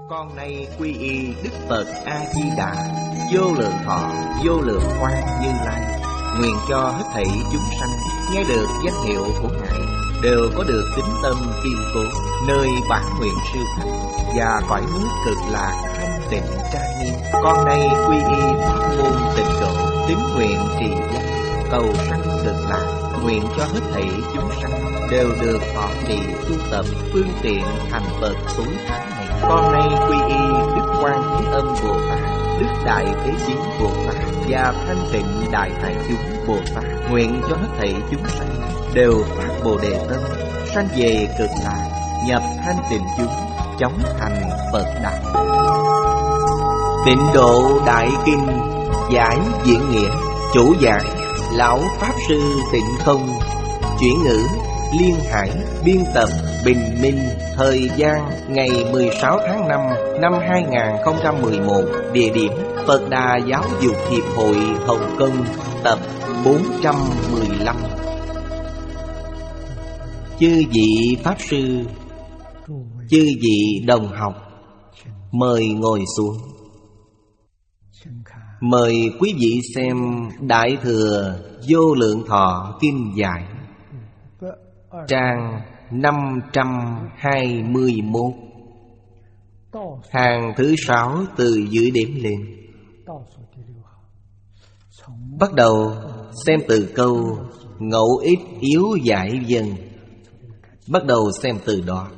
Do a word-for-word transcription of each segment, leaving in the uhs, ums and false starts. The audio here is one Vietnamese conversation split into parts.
Con nay quy y Đức Phật A-di-đà, vô lượng thọ, vô lượng quang Như Lai, nguyện cho hết thảy chúng sanh nghe được danh hiệu của Ngài đều có được tín tâm kiên cố, nơi bản nguyện siêu thắng và cõi nước cực lạc thanh tịnh trang nghiêm. Con nay quy y pháp môn tịnh độ, tín nguyện trì danh, cầu sanh cực lạc, nguyện cho hết thảy chúng sanh đều được thọ trì tu tập phương tiện thành Phật tối tháng này. Con nay quy y Đức Quan Thế Âm Bồ Tát, Đức Đại Thế Chí Bồ Tát và Thanh Tịnh Đại Hải Chúng Bồ Tát, nguyện cho hết thảy chúng sanh đều phát Bồ Đề tâm, sanh về cực lạc, nhập thanh tịnh chúng, chóng thành Phật đạo. Tịnh Độ Đại Kinh giải diễn nghĩa, chủ giảng Lão Pháp Sư Tịnh Không, chuyển ngữ Liên Hải, biên tập Bình Minh. Thời gian ngày mười sáu tháng năm năm hai nghìn không trăm mười một. Địa điểm Phật Đà Giáo dục Hiệp hội Hồng Kông. Tập bốn trăm mười lăm. Chư vị Pháp Sư, chư vị đồng học, mời ngồi xuống. Mời quý vị xem Đại Thừa Vô Lượng Thọ Kinh Giải, trang năm trăm hai mươi mốt, hàng thứ sáu từ dưới đếm lên. Bắt đầu xem từ câu ngẫu ích yếu giải dân. Bắt đầu xem từ đó.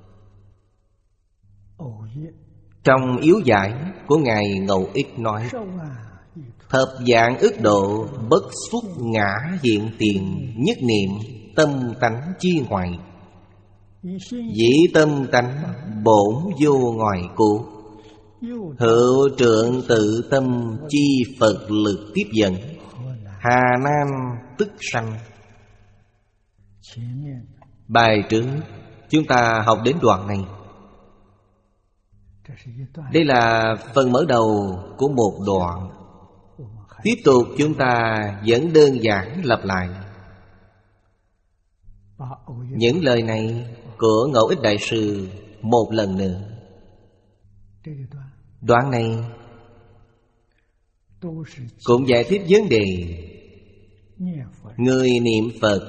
Trong yếu giải của Ngài Ngẫu Ích nói: thập dạng ức độ, bất xuất ngã hiện tiền, nhất niệm tâm tánh chi ngoại. Dĩ tâm tánh bổn vô ngoại cố, hữu trượng tự tâm chi Phật lực tiếp dẫn, hà nan tức sanh. Bài trước chúng ta học đến đoạn này. Đây là phần mở đầu của một đoạn. Tiếp tục chúng ta vẫn đơn giản lặp lại những lời này của Ngẫu Ích Đại Sư một lần nữa. Đoạn này cũng giải thích vấn đề người niệm Phật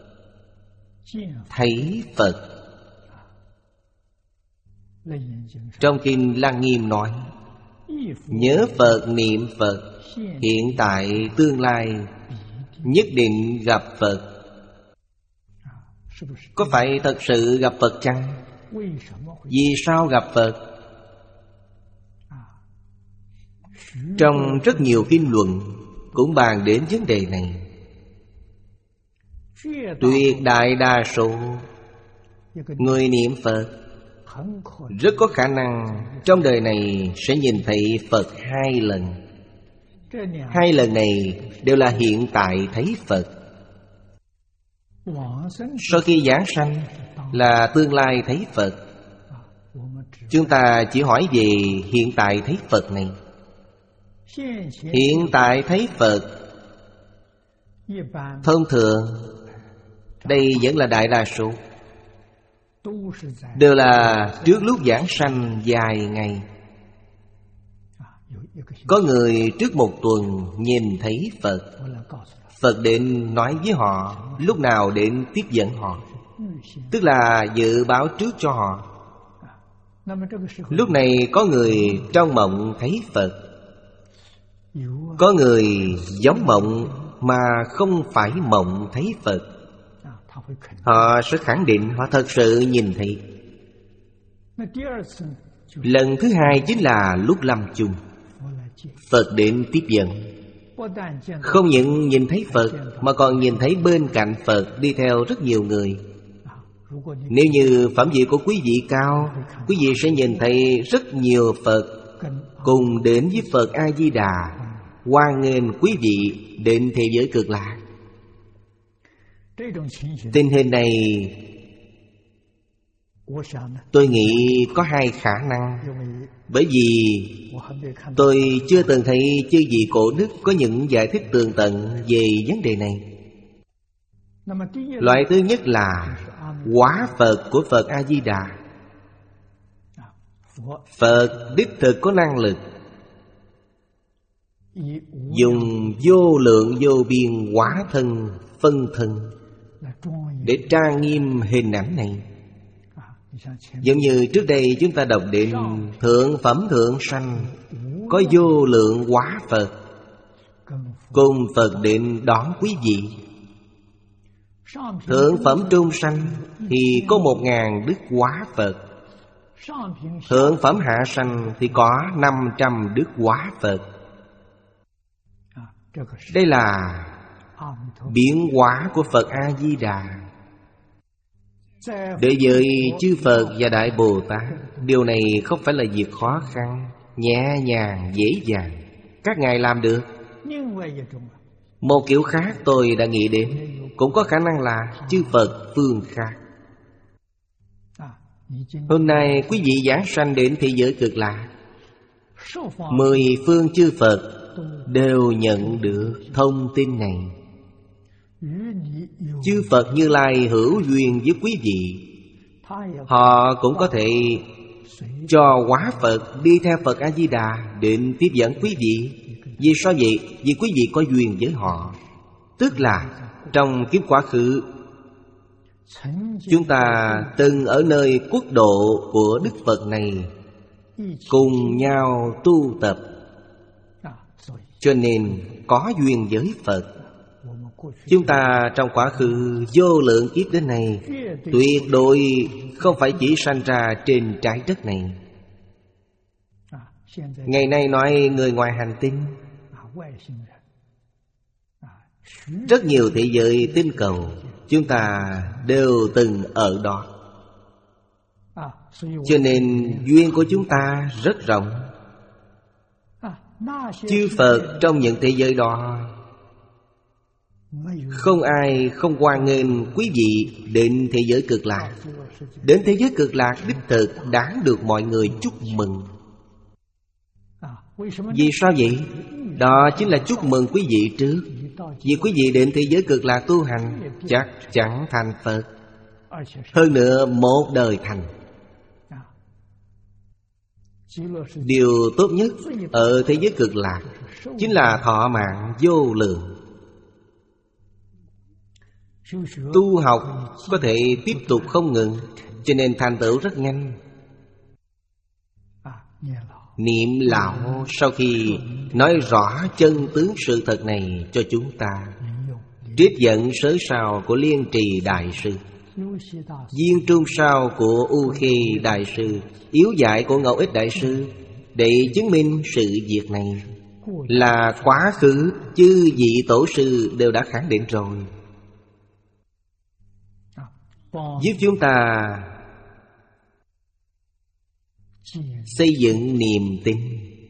thấy Phật. Trong Kinh Lăng Nghiêm nói: nhớ Phật niệm Phật, hiện tại tương lai nhất định gặp Phật. Có phải thật sự gặp Phật chăng? Vì sao gặp Phật? Trong rất nhiều kinh luận cũng bàn đến vấn đề này. Tuyệt đại đa số người niệm Phật rất có khả năng trong đời này sẽ nhìn thấy Phật hai lần. Hai lần này đều là hiện tại thấy Phật. Sau khi giảng sanh là tương lai thấy Phật. Chúng ta chỉ hỏi về hiện tại thấy Phật này. Hiện tại thấy Phật thông thường, đây vẫn là đại đa số, đều là trước lúc giảng sanh vài ngày. Có người trước một tuần nhìn thấy Phật. Phật đến nói với họ lúc nào đến tiếp dẫn họ, tức là dự báo trước cho họ. Lúc này có người trong mộng thấy Phật. Có người giống mộng mà không phải mộng thấy Phật. Họ sẽ khẳng định họ thật sự nhìn thấy. Lần thứ hai chính là lúc lâm chung, Phật đến tiếp dẫn. Không những nhìn thấy Phật mà còn nhìn thấy bên cạnh Phật đi theo rất nhiều người. Nếu như phẩm vị của quý vị cao, quý vị sẽ nhìn thấy rất nhiều Phật cùng đến với Phật A-di-đà, hoan nghênh quý vị đến thế giới cực lạc. Tình hình này tôi nghĩ có hai khả năng. Bởi vì tôi chưa từng thấy chư vị cổ đức có những giải thích tường tận về vấn đề này. Loại thứ nhất là quả Phật của Phật A-di-đà. Phật đích thực có năng lực dùng vô lượng vô biên hóa thân phân thân để trang nghiêm hình ảnh này. Giống như trước đây chúng ta đọc đến thượng phẩm thượng sanh có vô lượng hóa Phật cùng Phật đến đón quý vị. Thượng phẩm trung sanh thì có một ngàn đức hóa Phật. Thượng phẩm hạ sanh thì có năm trăm đức hóa Phật. Đây là biến hóa của Phật A-di-đà. Đối với chư Phật và Đại Bồ Tát, điều này không phải là việc khó khăn, nhẹ nhàng, dễ dàng. Các ngài làm được. Một kiểu khác tôi đã nghĩ đến, cũng có khả năng là chư Phật phương khác. Hôm nay quý vị giảng sanh đến thế giới cực lạc, mười phương chư Phật đều nhận được thông tin này. Chư Phật Như Lai hữu duyên với quý vị, họ cũng có thể cho hóa Phật đi theo Phật A-di-đà định tiếp dẫn quý vị. Vì sao vậy? Vì quý vị có duyên với họ. Tức là trong kiếp quá khứ, chúng ta từng ở nơi quốc độ của Đức Phật này cùng nhau tu tập, cho nên có duyên với Phật. Chúng ta trong quá khứ vô lượng kiếp đến nay tuyệt đối không phải chỉ sanh ra trên trái đất này. Ngày nay nói người ngoài hành tinh, rất nhiều thế giới tinh cầu chúng ta đều từng ở đó. Cho nên duyên của chúng ta rất rộng. Chư Phật trong những thế giới đó, không ai không hoan nghênh quý vị đến thế giới cực lạc. Đến thế giới cực lạc đích thực đáng được mọi người chúc mừng. Vì sao vậy? Đó chính là chúc mừng quý vị trước. Vì quý vị đến thế giới cực lạc tu hành chắc chắn thành Phật. Hơn nữa một đời thành. Điều tốt nhất ở thế giới cực lạc chính là thọ mạng vô lượng. Tu học có thể tiếp tục không ngừng, cho nên thành tựu rất nhanh. Niệm lão sau khi nói rõ chân tướng sự thật này cho chúng ta, trích dẫn sớ sao của Liên Trì Đại Sư, viên trung sao của U Khê Đại Sư, yếu giải của Ngẫu Ích Đại Sư, để chứng minh sự việc này là quá khứ chư vị tổ sư đều đã khẳng định rồi, giúp chúng ta xây dựng niềm tin.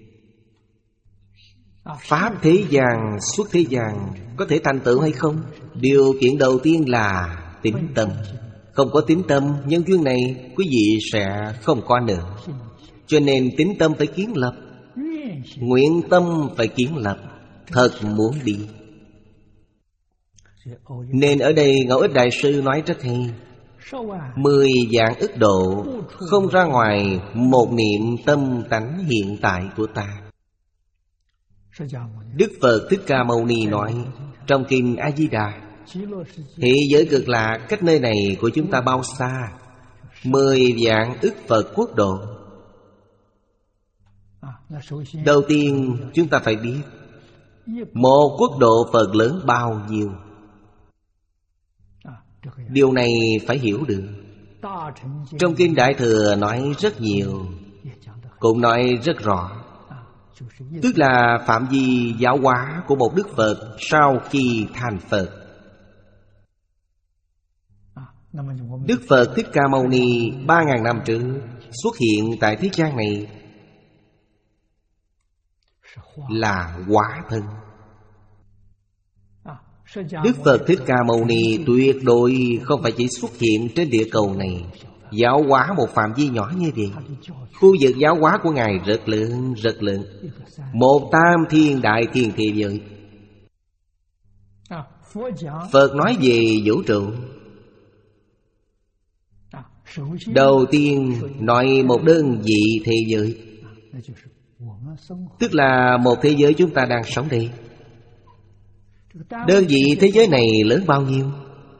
Pháp thế gian xuất thế gian có thể thành tựu hay không? Điều kiện đầu tiên là tín tâm. Không có tín tâm, nhân duyên này quý vị sẽ không có nữa. Cho nên tín tâm phải kiến lập, nguyện tâm phải kiến lập. Thật muốn đi. Nên ở đây Ngẫu Ích Đại Sư nói rất hay: mười vạn ức độ không ra ngoài một niệm tâm tánh hiện tại của ta. Đức Phật Thích Ca Mâu Ni nói trong kinh A Di Đà, thế giới cực lạc cách nơi này của chúng ta bao xa? Mười vạn ức Phật quốc độ. Đầu tiên chúng ta phải biết một quốc độ Phật lớn bao nhiêu. Điều này phải hiểu được. Trong kinh Đại Thừa nói rất nhiều, cũng nói rất rõ. Tức là phạm vi giáo hóa của một Đức Phật sau khi thành Phật. Đức Phật Thích Ca Mâu Ni ba ngàn năm trước xuất hiện tại thế gian này là hóa thân. Đức Phật Thích Ca Mâu Ni tuyệt đối không phải chỉ xuất hiện trên địa cầu này, giáo hóa một phạm vi nhỏ như vậy. Khu vực giáo hóa của Ngài rất lớn, rất lớn. Một tam thiên đại thiên thế giới. Phật nói về vũ trụ, Đầu tiên nói một đơn vị thế giới, tức là một thế giới chúng ta đang sống đây. Đơn vị thế giới này lớn bao nhiêu?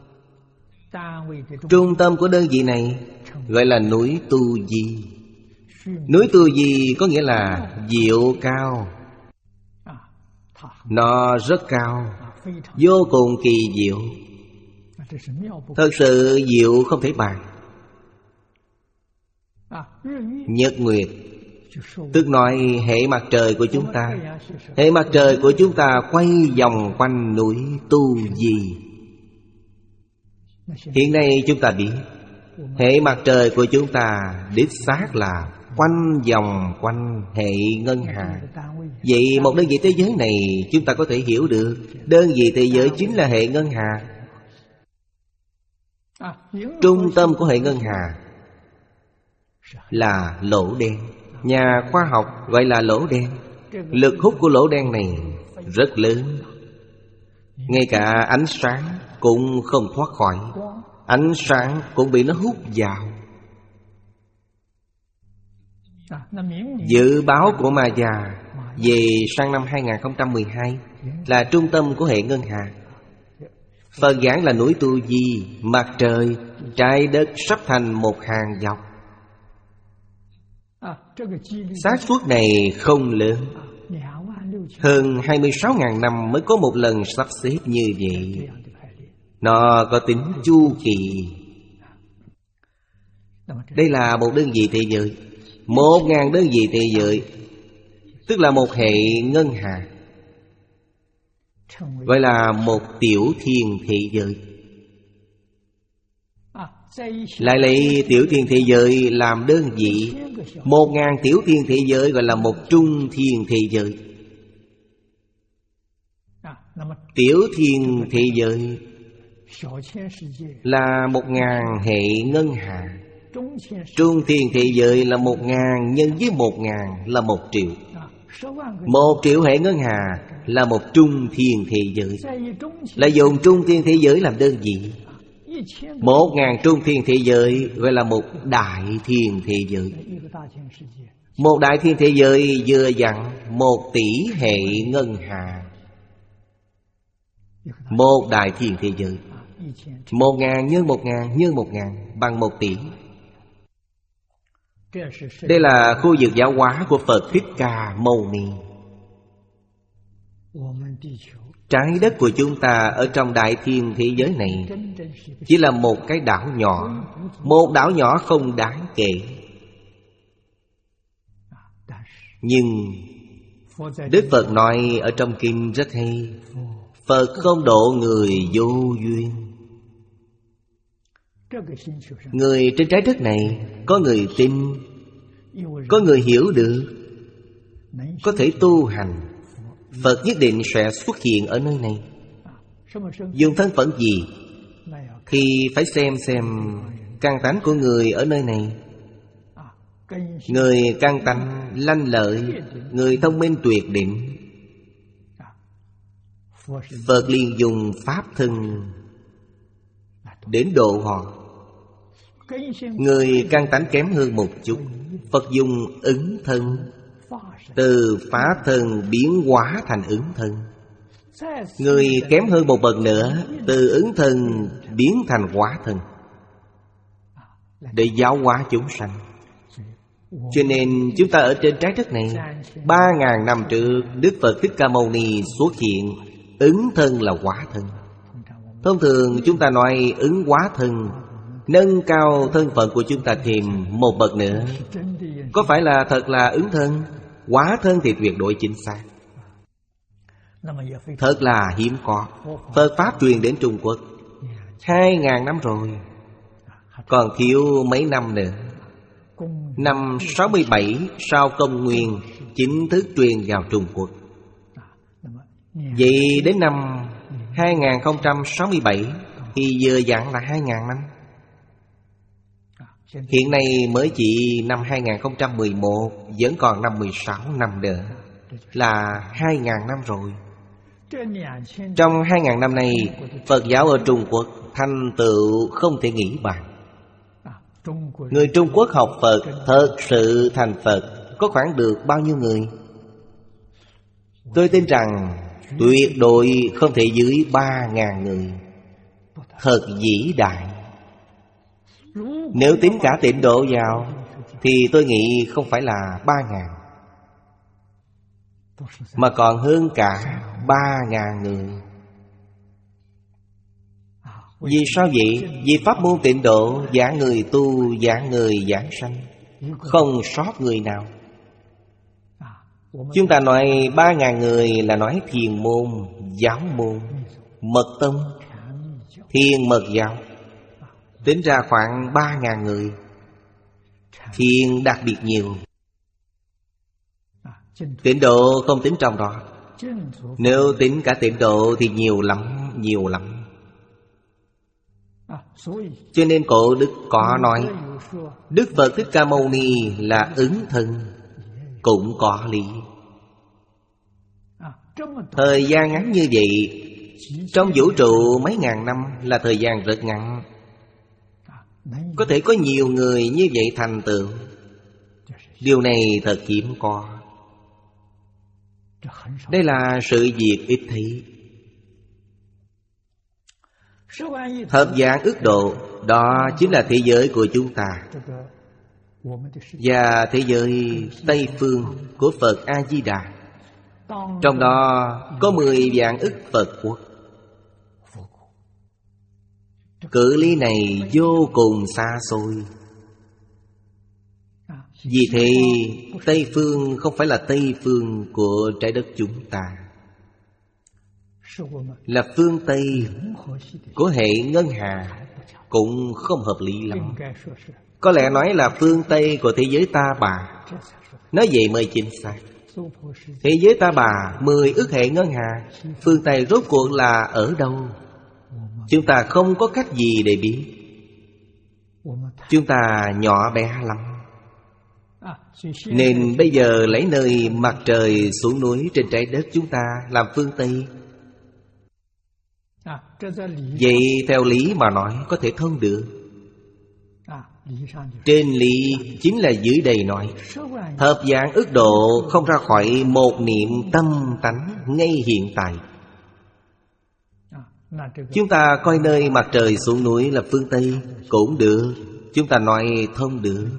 Trung tâm của đơn vị này gọi là núi Tu Di. Núi Tu Di có nghĩa là diệu cao. Nó rất cao, vô cùng kỳ diệu, thật sự diệu không thể bàn. Nhật nguyệt, tức nói hệ mặt trời của chúng ta. Hệ mặt trời của chúng ta quay vòng quanh núi Tu Di. Hiện nay chúng ta biết hệ mặt trời của chúng ta đích xác là quanh vòng quanh hệ ngân hà. Vậy một đơn vị thế giới này chúng ta có thể hiểu được, đơn vị thế giới chính là hệ ngân hà. Trung tâm của hệ ngân hà là lỗ đen. Nhà khoa học gọi là lỗ đen. Lực hút của lỗ đen này rất lớn, ngay cả ánh sáng cũng không thoát khỏi. Ánh sáng cũng bị nó hút vào. Dự báo của Maya về sang năm hai không một hai là trung tâm của hệ ngân hà. Phật giảng là núi Tu Di, mặt trời, trái đất sắp thành một hàng dọc. Xác suất này không lớn. Hơn hai mươi sáu nghìn năm mới có một lần sắp xếp như vậy. Nó có tính chu kỳ. Đây là một đơn vị thế giới. Một ngàn đơn vị thế giới, tức là một hệ ngân hà, gọi là một tiểu thiên thế giới. Lại lấy tiểu thiên thế giới làm đơn vị. Một ngàn tiểu thiên thế giới gọi là một trung thiên thế giới. Tiểu thiên thế giới là một ngàn hệ ngân hà. Trung thiên thế giới là một ngàn nhân với một ngàn là một triệu. Một triệu hệ ngân hà là một trung thiên thế giới. Lại dùng trung thiên thế giới làm đơn vị. Một ngàn trung thiên thế giới gọi là một đại thiên thế giới. Một đại thiên thế giới vừa dặn một tỷ hệ ngân hà. Một đại thiên thế giới. Một ngàn nhân một ngàn nhân một ngàn bằng một tỷ. Đây là khu vực giáo hóa của Phật Thích Ca Mâu Ni. Trái đất của chúng ta ở trong đại thiên thế giới này chỉ là một cái đảo nhỏ. Một đảo nhỏ không đáng kể. Nhưng Đức Phật nói ở trong kinh rất hay: Phật không độ người vô duyên. Người trên trái đất này có người tin, có người hiểu được, có thể tu hành. Phật nhất định sẽ xuất hiện ở nơi này. Dùng thân phận gì? Thì phải xem xem căn tánh của người ở nơi này. Người căn tánh lanh lợi, người thông minh tuyệt đỉnh, Phật liền dùng pháp thân đến độ họ. Người căn tánh kém hơn một chút, Phật dùng ứng thân, từ phá thân biến hóa thành ứng thân. Người kém hơn một bậc nữa, từ ứng thân biến thành hóa thân, để giáo hóa chúng sanh. Cho nên chúng ta ở trên trái đất này, Ba ngàn năm trước Đức Phật Thích Ca Mâu Ni xuất hiện. Ứng thân là hóa thân. Thông thường chúng ta nói ứng hóa thân, nâng cao thân phận của chúng ta thêm một bậc nữa. Có phải là thật là ứng thân? Hóa thân thì tuyệt đối chính xác. Thật là hiếm có. Phật Pháp truyền đến Trung Quốc Hai ngàn năm rồi, còn thiếu mấy năm nữa. Năm sáu mươi bảy sau công nguyên chính thức truyền vào Trung Quốc. Vậy đến năm hai không sáu bảy thì vừa dặn là hai ngàn năm. Hiện nay mới chỉ năm hai không một một, vẫn còn năm mười sáu năm nữa, là hai ngàn năm rồi. Trong hai ngàn năm nay, Phật giáo ở Trung Quốc thành tựu không thể nghĩ bàn. Người Trung Quốc học Phật thật sự thành Phật có khoảng được bao nhiêu người? Tôi tin rằng tuyệt đối không thể dưới ba ngàn người. Thật vĩ đại. Nếu tính cả Tịnh Độ vào thì tôi nghĩ không phải là ba ngàn, mà còn hơn cả ba ngàn người. Vì sao vậy? Vì pháp môn Tịnh Độ giảng người tu, giảng người giảng sanh, không sót người nào. Chúng ta nói ba ngàn người là nói thiền môn, giáo môn, mật tông, thiền mật giáo. Tính ra khoảng ba ngàn người. Thiền đặc biệt nhiều. Tịnh Độ không tính trong đó. Nếu tính cả Tịnh Độ thì nhiều lắm, nhiều lắm. Cho nên cổ đức có nói Đức Phật Thích Ca Mâu Ni là ứng thân, cũng có lý. Thời gian ngắn như vậy, trong vũ trụ mấy ngàn năm là thời gian rất ngắn. Có thể có nhiều người như vậy thành tựu. Điều này thật hiếm có. Đây là sự việc ít thấy. Thập vạn ức độ, đó chính là thế giới của chúng ta và thế giới Tây Phương của Phật A-di-đà. Trong đó có mười vạn ức Phật quốc. Cự ly này vô cùng xa xôi. Vì thế Tây Phương không phải là Tây Phương của trái đất chúng ta, là phương Tây của hệ ngân hà, cũng không hợp lý lắm. Có lẽ nói là phương Tây của thế giới Ta Bà. Nói vậy mới chính xác. Thế giới Ta Bà mười ức hệ ngân hà, phương Tây rốt cuộc là ở đâu? Chúng ta không có cách gì để biết. Chúng ta nhỏ bé lắm. Nên bây giờ lấy nơi mặt trời xuống núi trên trái đất chúng ta làm phương Tây. Vậy theo lý mà nói có thể thông được. Trên lý chính là dưới đây nói thập vạn ức độ không ra khỏi một niệm tâm tánh ngay hiện tại. Chúng ta coi nơi mặt trời xuống núi là phương Tây cũng được. Chúng ta nói thông được.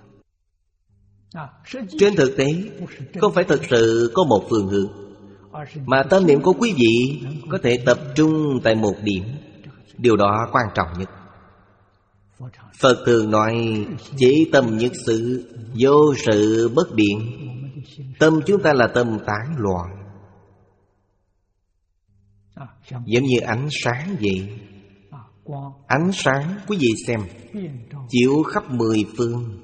Trên thực tế không phải thực sự có một phương hướng, mà tâm niệm của quý vị có thể tập trung tại một điểm. Điều đó quan trọng nhất. Phật thường nói chỉ tâm nhất sự, vô sự bất biện. Tâm chúng ta là tâm tán loạn, giống như ánh sáng vậy. Ánh sáng quý vị xem, chiếu khắp mười phương,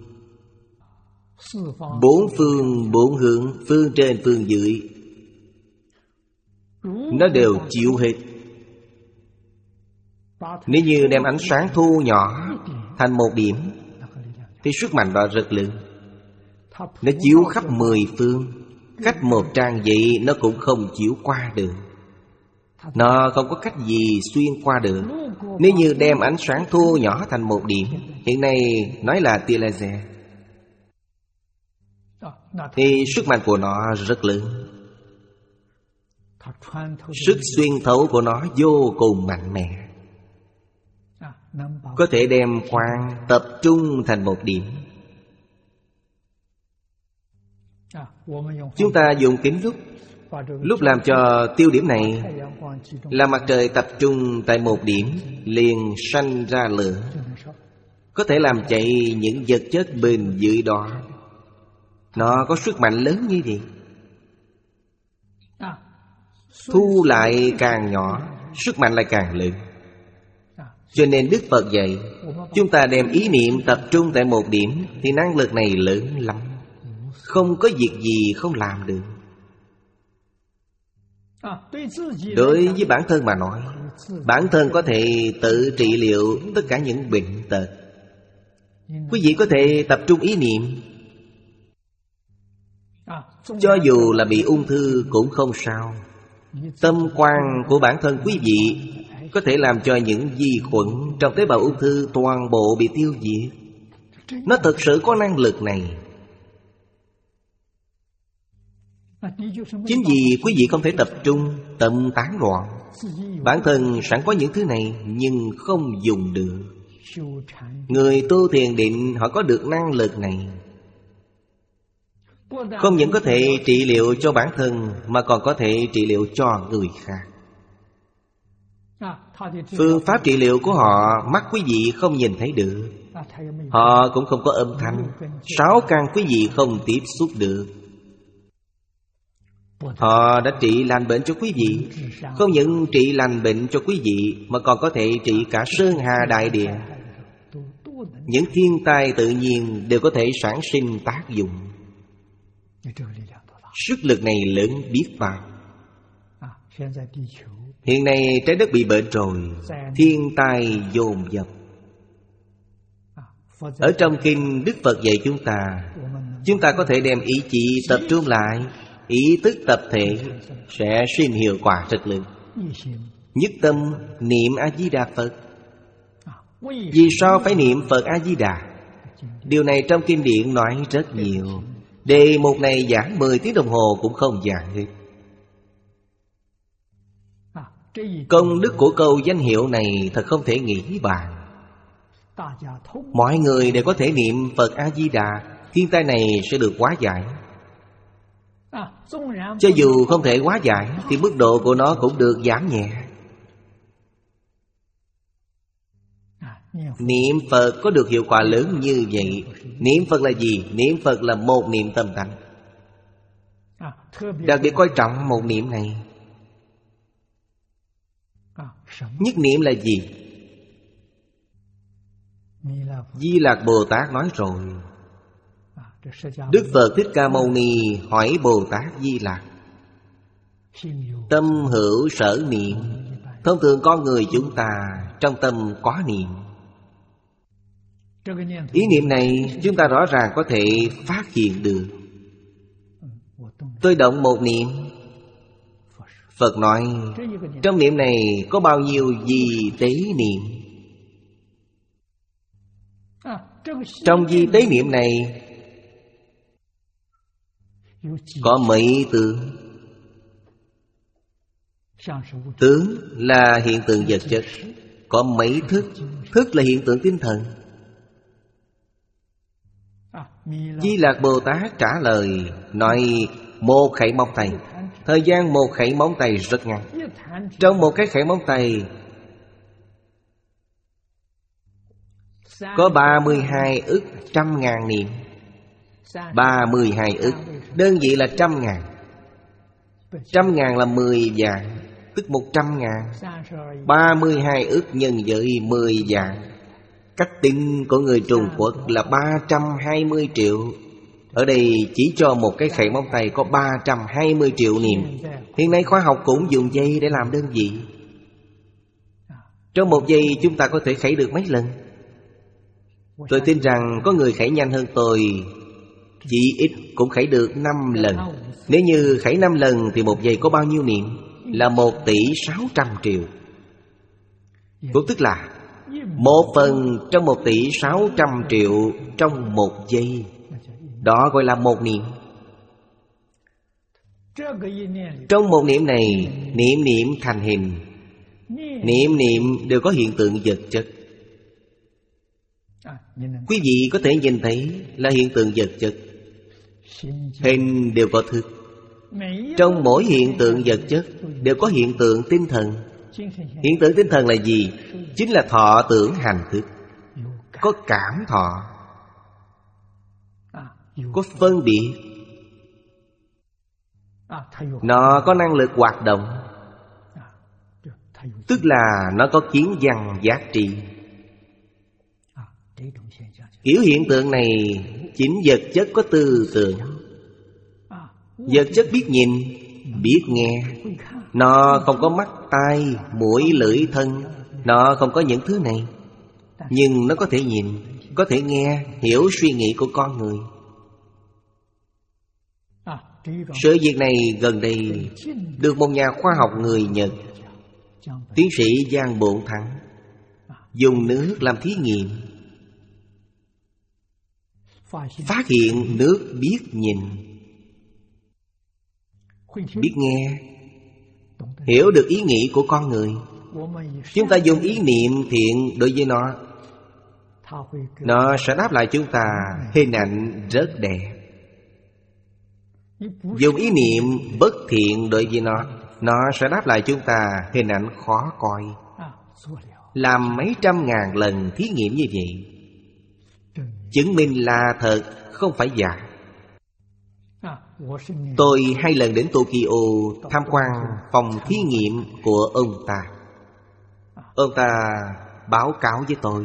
bốn phương bốn hướng, phương trên phương dưới, nó đều chiếu hết. Nếu như đem ánh sáng thu nhỏ thành một điểm thì sức mạnh đó rất lớn. Nó chiếu khắp mười phương, cách một trang vậy nó cũng không chiếu qua được. Nó không có cách gì xuyên qua được. Nếu như đem ánh sáng thu nhỏ thành một điểm, hiện nay nói là tia laser, thì sức mạnh của nó rất lớn. Sức xuyên thấu của nó vô cùng mạnh mẽ, có thể đem quang tập trung thành một điểm. Chúng ta dùng kính lúp, lúc làm cho tiêu điểm này là mặt trời tập trung tại một điểm, liền sanh ra lửa, có thể làm chạy những vật chất bên dưới đó. Nó có sức mạnh lớn như vậy. Thu lại càng nhỏ, sức mạnh lại càng lớn. Cho nên Đức Phật dạy chúng ta đem ý niệm tập trung tại một điểm thì năng lực này lớn lắm, không có việc gì không làm được. Đối với bản thân mà nói, bản thân có thể tự trị liệu tất cả những bệnh tật. Quý vị có thể tập trung ý niệm, cho dù là bị ung thư cũng không sao. Tâm quang của bản thân quý vị có thể làm cho những vi khuẩn trong tế bào ung thư toàn bộ bị tiêu diệt. Nó thực sự có năng lực này. Chính vì quý vị không thể tập trung, tâm tán loạn. Bản thân sẵn có những thứ này nhưng không dùng được. Người tu thiền định họ có được năng lực này, không những có thể trị liệu cho bản thân mà còn có thể trị liệu cho người khác. Phương pháp trị liệu của họ mắt quý vị không nhìn thấy được. Họ cũng không có âm thanh, sáu căn quý vị không tiếp xúc được. Họ đã trị lành bệnh cho quý vị. Không những trị lành bệnh cho quý vị mà còn có thể trị cả sơn hà đại địa. Những thiên tai tự nhiên đều có thể sản sinh tác dụng. Sức lực này lớn biết bao. Hiện nay trái đất bị bệnh rồi, thiên tai dồn dập. Ở trong kinh Đức Phật dạy chúng ta, chúng ta có thể đem ý chí tập trung lại, ý thức tập thể sẽ sinh hiệu quả rất lớn. Nhất tâm niệm A-di-đà Phật. Vì sao phải niệm Phật A-di-đà? Điều này trong kinh điển nói rất nhiều. Đề mục này giảng mười tiếng đồng hồ cũng không giảng hết. Công đức của câu danh hiệu này thật không thể nghĩ bàn. Mọi người đều có thể niệm Phật A-di-đà, thiên tai này sẽ được hóa giải. Cho dù không thể hóa giải thì mức độ của nó cũng được giảm nhẹ. Niệm Phật có được hiệu quả lớn như vậy. Niệm Phật là gì? Niệm Phật là một niệm tâm tánh. Đặc biệt coi trọng một niệm này. Nhất niệm là gì? Di Lạc Bồ Tát nói rồi. Đức Phật Thích Ca Mâu Ni hỏi Bồ Tát Di Lạc: tâm hữu sở niệm. Thông thường con người chúng ta trong tâm có niệm. Ý niệm này chúng ta rõ ràng có thể phát hiện được. Tôi động một niệm, Phật nói trong niệm này có bao nhiêu di tế niệm. Trong di tế niệm này có mấy tướng. Tướng là hiện tượng vật chất. Có mấy thức. Thức là hiện tượng tinh thần. Di Lạc Bồ Tát trả lời nói một khẩy móng tay. Thời gian một khẩy móng tay rất ngắn. Trong một cái khẩy móng tay có ba mươi hai ức trăm ngàn niệm. Ba mươi hai ức đơn vị là trăm ngàn. Trăm ngàn là mười vạn, tức một trăm ngàn. Ba mươi hai ức nhân với mười vạn. Cách tính của người Trung Quốc là ba trăm hai mươi triệu. Ở đây chỉ cho một cái khẩy móng tay có ba trăm hai mươi triệu niệm. Hiện nay khoa học cũng dùng giây để làm đơn vị. Trong một giây chúng ta có thể khẩy được mấy lần? Tôi tin rằng có người khẩy nhanh hơn tôi, chỉ ít cũng khẩy được năm lần. Nếu như khẩy năm lần thì một giây có bao nhiêu niệm? Là một tỷ sáu trăm triệu. Cũng tức là một phần trong một tỷ sáu trăm triệu trong một giây. Đó gọi là một niệm. Trong một niệm này, niệm niệm thành hình. Niệm niệm đều có hiện tượng vật chất. Quý vị có thể nhìn thấy là hiện tượng vật chất. Hình đều có thức. Trong mỗi hiện tượng vật chất đều có hiện tượng tinh thần. Hiện tượng tinh thần là gì? Chính là thọ tưởng hành thức. Có cảm thọ, có phân biệt. Nó có năng lực hoạt động, tức là nó có kiến văn giác trị. Kiểu hiện tượng này chính vật chất có tư tưởng. Vật chất biết nhìn, biết nghe. Nó không có mắt, tai, mũi, lưỡi, thân. Nó không có những thứ này. Nhưng nó có thể nhìn, có thể nghe, hiểu suy nghĩ của con người. Sự việc này gần đây được một nhà khoa học người Nhật, tiến sĩ Giang Bộn Thắng, dùng nước làm thí nghiệm. phát hiện nước biết nhìn, biết nghe, hiểu được ý nghĩ của con người. Chúng ta dùng ý niệm thiện đối với nó, nó sẽ đáp lại chúng ta hình ảnh rất đẹp. Dùng ý niệm bất thiện đối với nó, nó sẽ đáp lại chúng ta hình ảnh khó coi. Làm mấy trăm ngàn lần thí nghiệm như vậy, chứng minh là thật, không phải giả. Tôi hai lần đến Tokyo tham quan phòng thí nghiệm của ông ta. Ông ta báo cáo với tôi.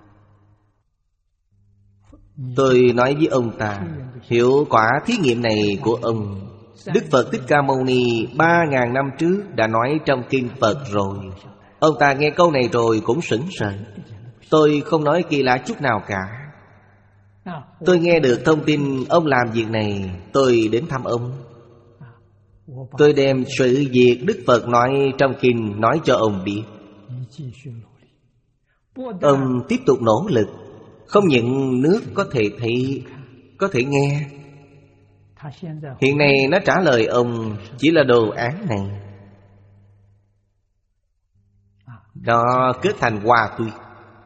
Tôi nói với ông ta, hiệu quả thí nghiệm này của ông, Đức Phật Thích Ca Mâu Ni ba ngàn năm trước đã nói trong kinh Phật rồi. Ông ta nghe câu này rồi cũng sững sờ. Tôi không nói kỳ lạ chút nào cả. Tôi nghe được thông tin ông làm việc này, tôi đến thăm ông. Tôi đem sự việc Đức Phật nói trong kinh nói cho ông biết. Ông tiếp tục nỗ lực. Không những nước có thể thấy, có thể nghe. Hiện nay nó trả lời ông chỉ là đồ án này. Nó kết thành hoa tuyết.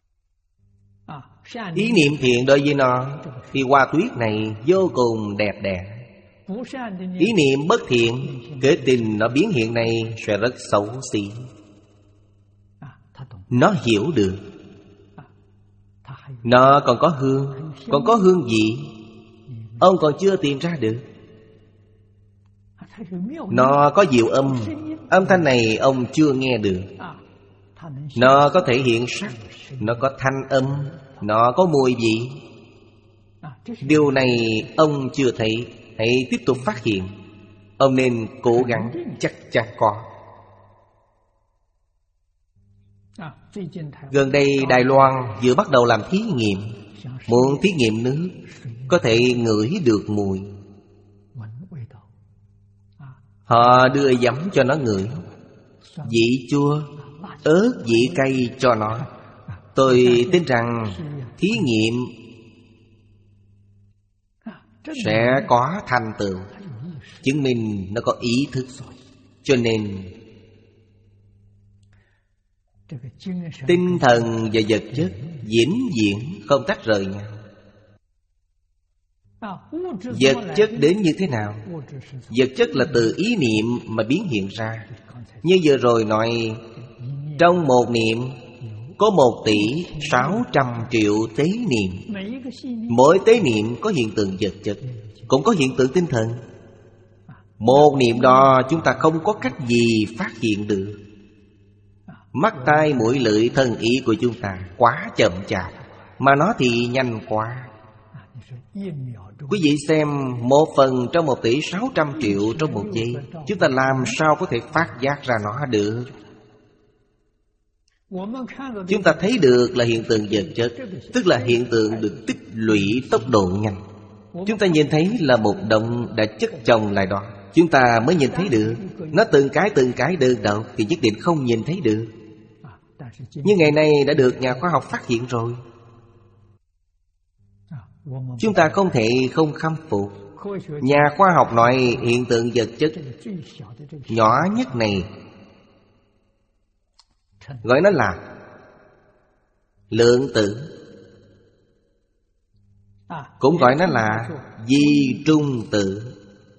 Ý niệm thiện đối với nó thì hoa tuyết này vô cùng đẹp đẽ. Ý niệm bất thiện, kể tình nó biến hiện này sẽ rất xấu xí. Nó hiểu được. Nó còn có hương, còn có hương vị, ông còn chưa tìm ra được. Nó có diệu âm, âm thanh này ông chưa nghe được. Nó có thể hiện sắc, nó có thanh âm, nó có mùi vị. Điều này ông chưa thấy, hãy tiếp tục phát hiện. Ông nên cố gắng, chắc chắn có. Gần đây Đài Loan vừa bắt đầu làm thí nghiệm. Muốn thí nghiệm nước, có thể ngửi được mùi. Họ đưa giấm cho nó ngửi, vị chua, ớt, vị cay cho nó. Tôi tin rằng thí nghiệm sẽ có thành tựu, chứng minh nó có ý thức. Cho nên tinh thần và vật chất vĩnh viễn không tách rời nhau. Vật chất đến như thế nào? Vật chất là từ ý niệm mà biến hiện ra. Như vừa rồi nói, trong một niệm có một tỷ sáu trăm triệu tế niệm. Mỗi tế niệm có hiện tượng vật chất, cũng có hiện tượng tinh thần. Một niệm đó chúng ta không có cách gì phát hiện được. Mắt tai mũi lưỡi thân ý của chúng ta quá chậm chạp, mà nó thì nhanh quá. Quý vị xem, một phần trong một tỷ sáu trăm triệu trong một giây, chúng ta làm sao có thể phát giác ra nó được? Chúng ta thấy được là hiện tượng vật chất, tức là hiện tượng được tích lũy tốc độ nhanh. Chúng ta nhìn thấy là một động đã chất chồng lại đó, chúng ta mới nhìn thấy được. Nó từng cái từng cái đơn độc thì nhất định không nhìn thấy được. Nhưng ngày nay đã được nhà khoa học phát hiện rồi. Chúng ta không thể không khâm phục. Nhà khoa học nói hiện tượng vật chất nhỏ nhất này, gọi nó là lượng tử, cũng gọi nó là di trung tử.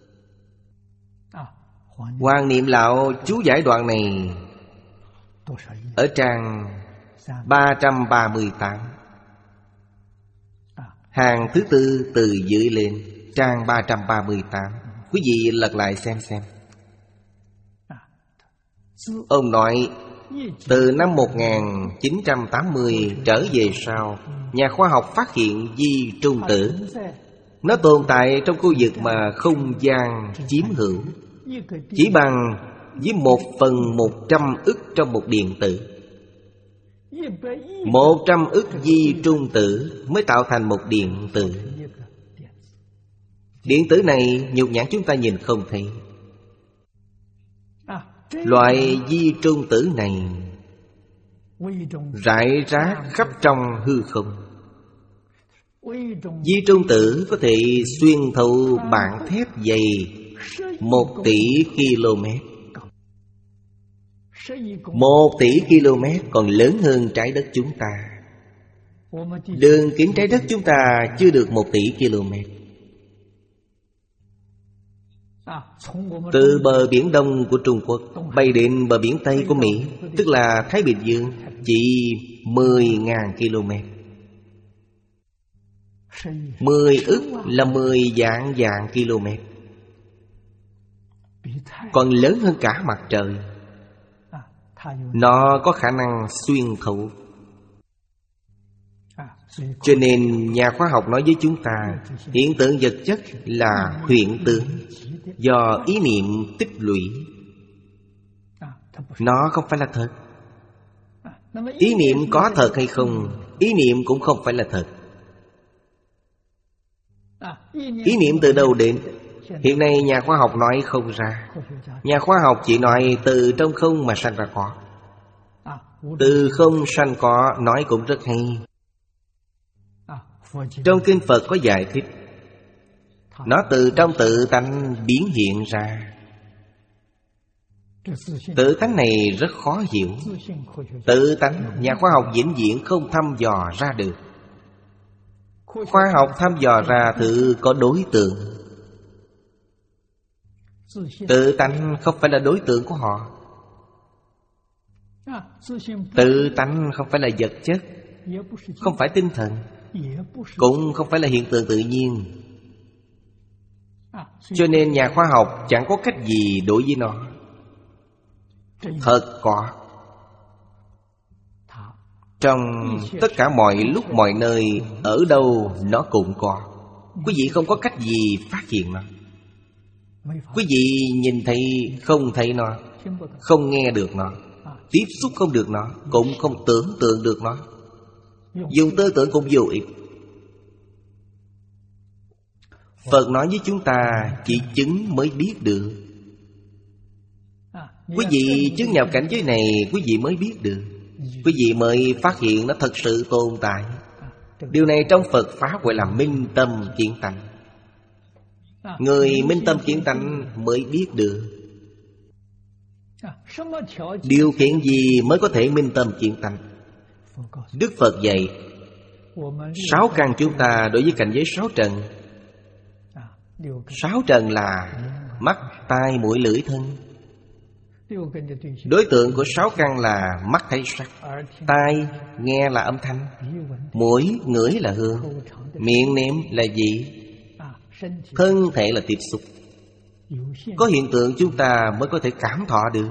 Hoàng Niệm Lão chú giải đoạn này ở trang ba trăm ba mươi tám, hàng thứ tư từ dưới lên, trang ba trăm ba mươi tám. Quý vị lật lại xem xem. Ông nói từ năm một nghìn chín trăm tám mươi trở về sau, nhà khoa học phát hiện di trung tử. Nó tồn tại trong khu vực mà không gian chiếm hữu, chỉ bằng với một phần một trăm ức trong một điện tử. Một trăm ức di trung tử mới tạo thành một điện tử. Điện tử này nhục nhãn chúng ta nhìn không thấy. Loại di trung tử này rải rác khắp trong hư không. Vi trung tử có thể xuyên thấu bản thép dày một tỷ km. Một tỷ km còn lớn hơn trái đất chúng ta. Đường kính trái đất chúng ta chưa được một tỷ km. Từ bờ biển Đông của Trung Quốc bay đến bờ biển Tây của Mỹ, tức là Thái Bình Dương, chỉ mười nghìn km. Mười ức là mười vạn vạn km, còn lớn hơn cả mặt trời. Nó có khả năng xuyên thấu. Cho nên nhà khoa học nói với chúng ta, hiện tượng vật chất là hiện tượng do ý niệm tích lũy. Nó không phải là thật. Ý niệm có thật hay không, ý niệm cũng không phải là thật. Ý niệm từ đâu đến? Hiện nay nhà khoa học nói không ra. Nhà khoa học chỉ nói từ trong không mà sanh ra có. Từ không sanh có nói cũng rất hay. Trong kinh Phật có giải thích, nó từ trong tự tánh biến hiện ra. Tự tánh này rất khó hiểu. Tự tánh nhà khoa học vĩnh viễn không thăm dò ra được. Khoa học thăm dò ra thứ có đối tượng. Tự tánh không phải là đối tượng của họ. Tự tánh không phải là vật chất, không phải tinh thần, cũng không phải là hiện tượng tự nhiên. Cho nên nhà khoa học chẳng có cách gì đối với nó. Thật có. Trong tất cả mọi lúc mọi nơi, ở đâu nó cũng có. Quý vị không có cách gì phát hiện nó. Quý vị nhìn thấy không thấy nó, không nghe được nó, tiếp xúc không được nó, cũng không tưởng tượng được nó. Dùng tư tưởng cũng vô ích. Phật nói với chúng ta, chỉ chứng mới biết được. Quý vị chứng nhập cảnh giới này, quý vị mới biết được. Quý vị mới phát hiện nó thật sự tồn tại. Điều này trong Phật Pháp gọi là minh tâm kiến tánh. Người minh tâm kiến tánh mới biết được. Điều kiện gì mới có thể minh tâm kiến tánh? Đức Phật dạy, sáu căn chúng ta đối với cảnh giới sáu trần. Sáu trần là mắt, tai, mũi, lưỡi, thân. Đối tượng của sáu căn là mắt thấy sắc, tai nghe là âm thanh, mũi ngửi là hương, miệng nếm là vị, thân thể là tiếp xúc. Có hiện tượng chúng ta mới có thể cảm thọ được.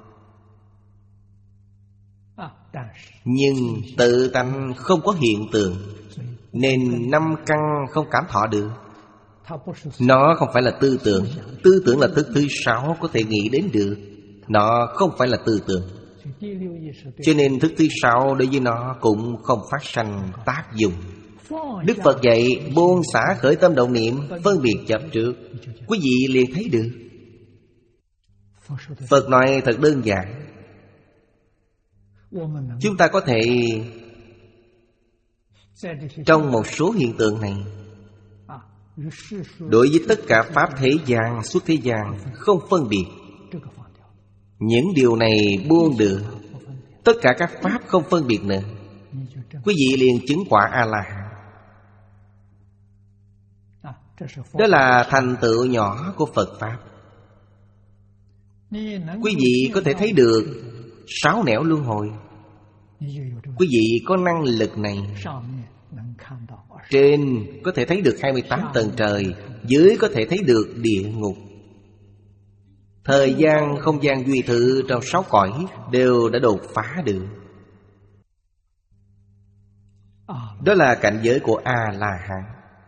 Nhưng tự tánh không có hiện tượng, nên năm căn không cảm thọ được. Nó không phải là tư tưởng. Tư tưởng là thức thứ sáu có thể nghĩ đến được. Nó không phải là tư tưởng. Cho nên thức thứ sáu đối với nó cũng không phát sanh tác dụng. Đức Phật dạy buông xả khởi tâm động niệm, phân biệt chấp trước, quý vị liền thấy được. Phật nói thật đơn giản. Chúng ta có thể trong một số hiện tượng này, đối với tất cả pháp thế gian, xuất thế gian không phân biệt. Những điều này buông được, tất cả các pháp không phân biệt nữa, quý vị liền chứng quả A-la-hán. Đó là thành tựu nhỏ của Phật Pháp. Quý vị có thể thấy được sáu nẻo luân hồi. Quý vị có năng lực này. Trên có thể thấy được hai mươi tám tầng trời, dưới có thể thấy được địa ngục. Thời gian, không gian duy thự trong sáu cõi đều đã đột phá được. Đó là cảnh giới của A-la-hán.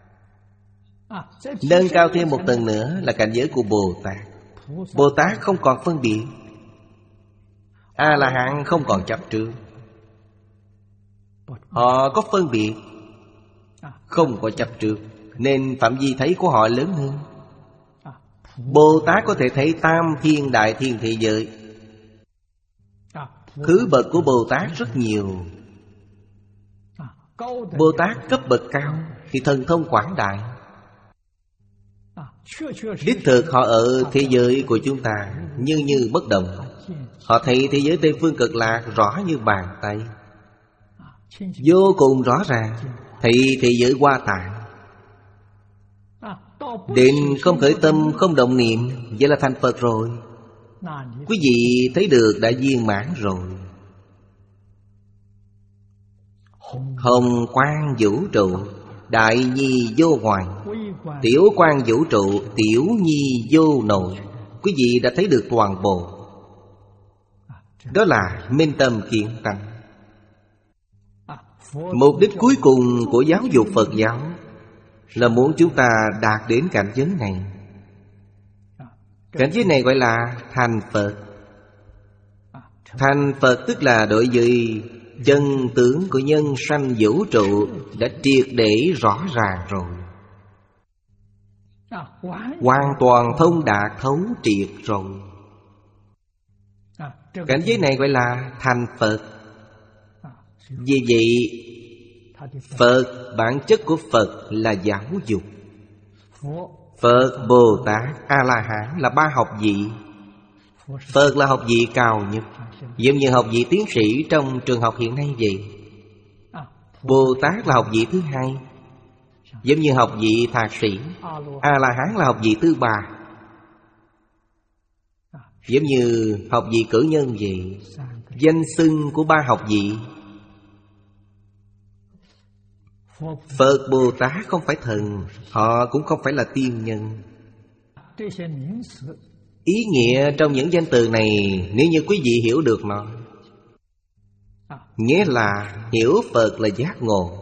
Nâng cao thêm một tầng nữa là cảnh giới của Bồ Tát. Bồ Tát không còn phân biệt. A-la-hán không còn chấp trước. Họ có phân biệt, không có chấp trước, nên phạm vi thấy của họ lớn hơn. Bồ Tát có thể thấy tam thiên đại thiên thế giới. Thứ bậc của Bồ Tát rất nhiều. Bồ Tát cấp bậc cao thì thần thông quảng đại. Đích thực họ ở thế giới của chúng ta như như bất động. Họ thấy thế giới Tây Phương Cực Lạc rõ như bàn tay, vô cùng rõ ràng. Thấy thế giới Hoa Tạng, đến không khởi tâm, không động niệm, vậy là thành Phật rồi. Quý vị thấy được đã viên mãn rồi. Hồng quang vũ trụ, đại nhi vô ngoại. Tiểu quang vũ trụ, tiểu nhi vô nội. Quý vị đã thấy được toàn bộ. Đó là minh tâm kiến tánh. Mục đích cuối cùng của giáo dục Phật giáo là muốn chúng ta đạt đến cảnh giới này. Cảnh giới này gọi là thành Phật. Thành Phật tức là đối với chân tướng của nhân sanh vũ trụ đã triệt để rõ ràng rồi, hoàn toàn thông đạt thấu triệt rồi. Cảnh giới này gọi là thành Phật. Vì vậy Phật, bản chất của Phật là giáo dục. Phật, Bồ Tát, A-la-hán là ba học vị. Phật là học vị cao nhất, giống như học vị tiến sĩ trong trường học hiện nay vậy. Bồ Tát là học vị thứ hai, giống như học vị thạc sĩ. A-la-hán là học vị thứ ba, giống như học vị cử nhân vậy. Danh xưng của ba học vị. Phật, Bồ Tát không phải thần, họ cũng không phải là tiên nhân. Ý nghĩa trong những danh từ này, nếu như quý vị hiểu được nó, nghĩa là hiểu Phật là giác ngộ.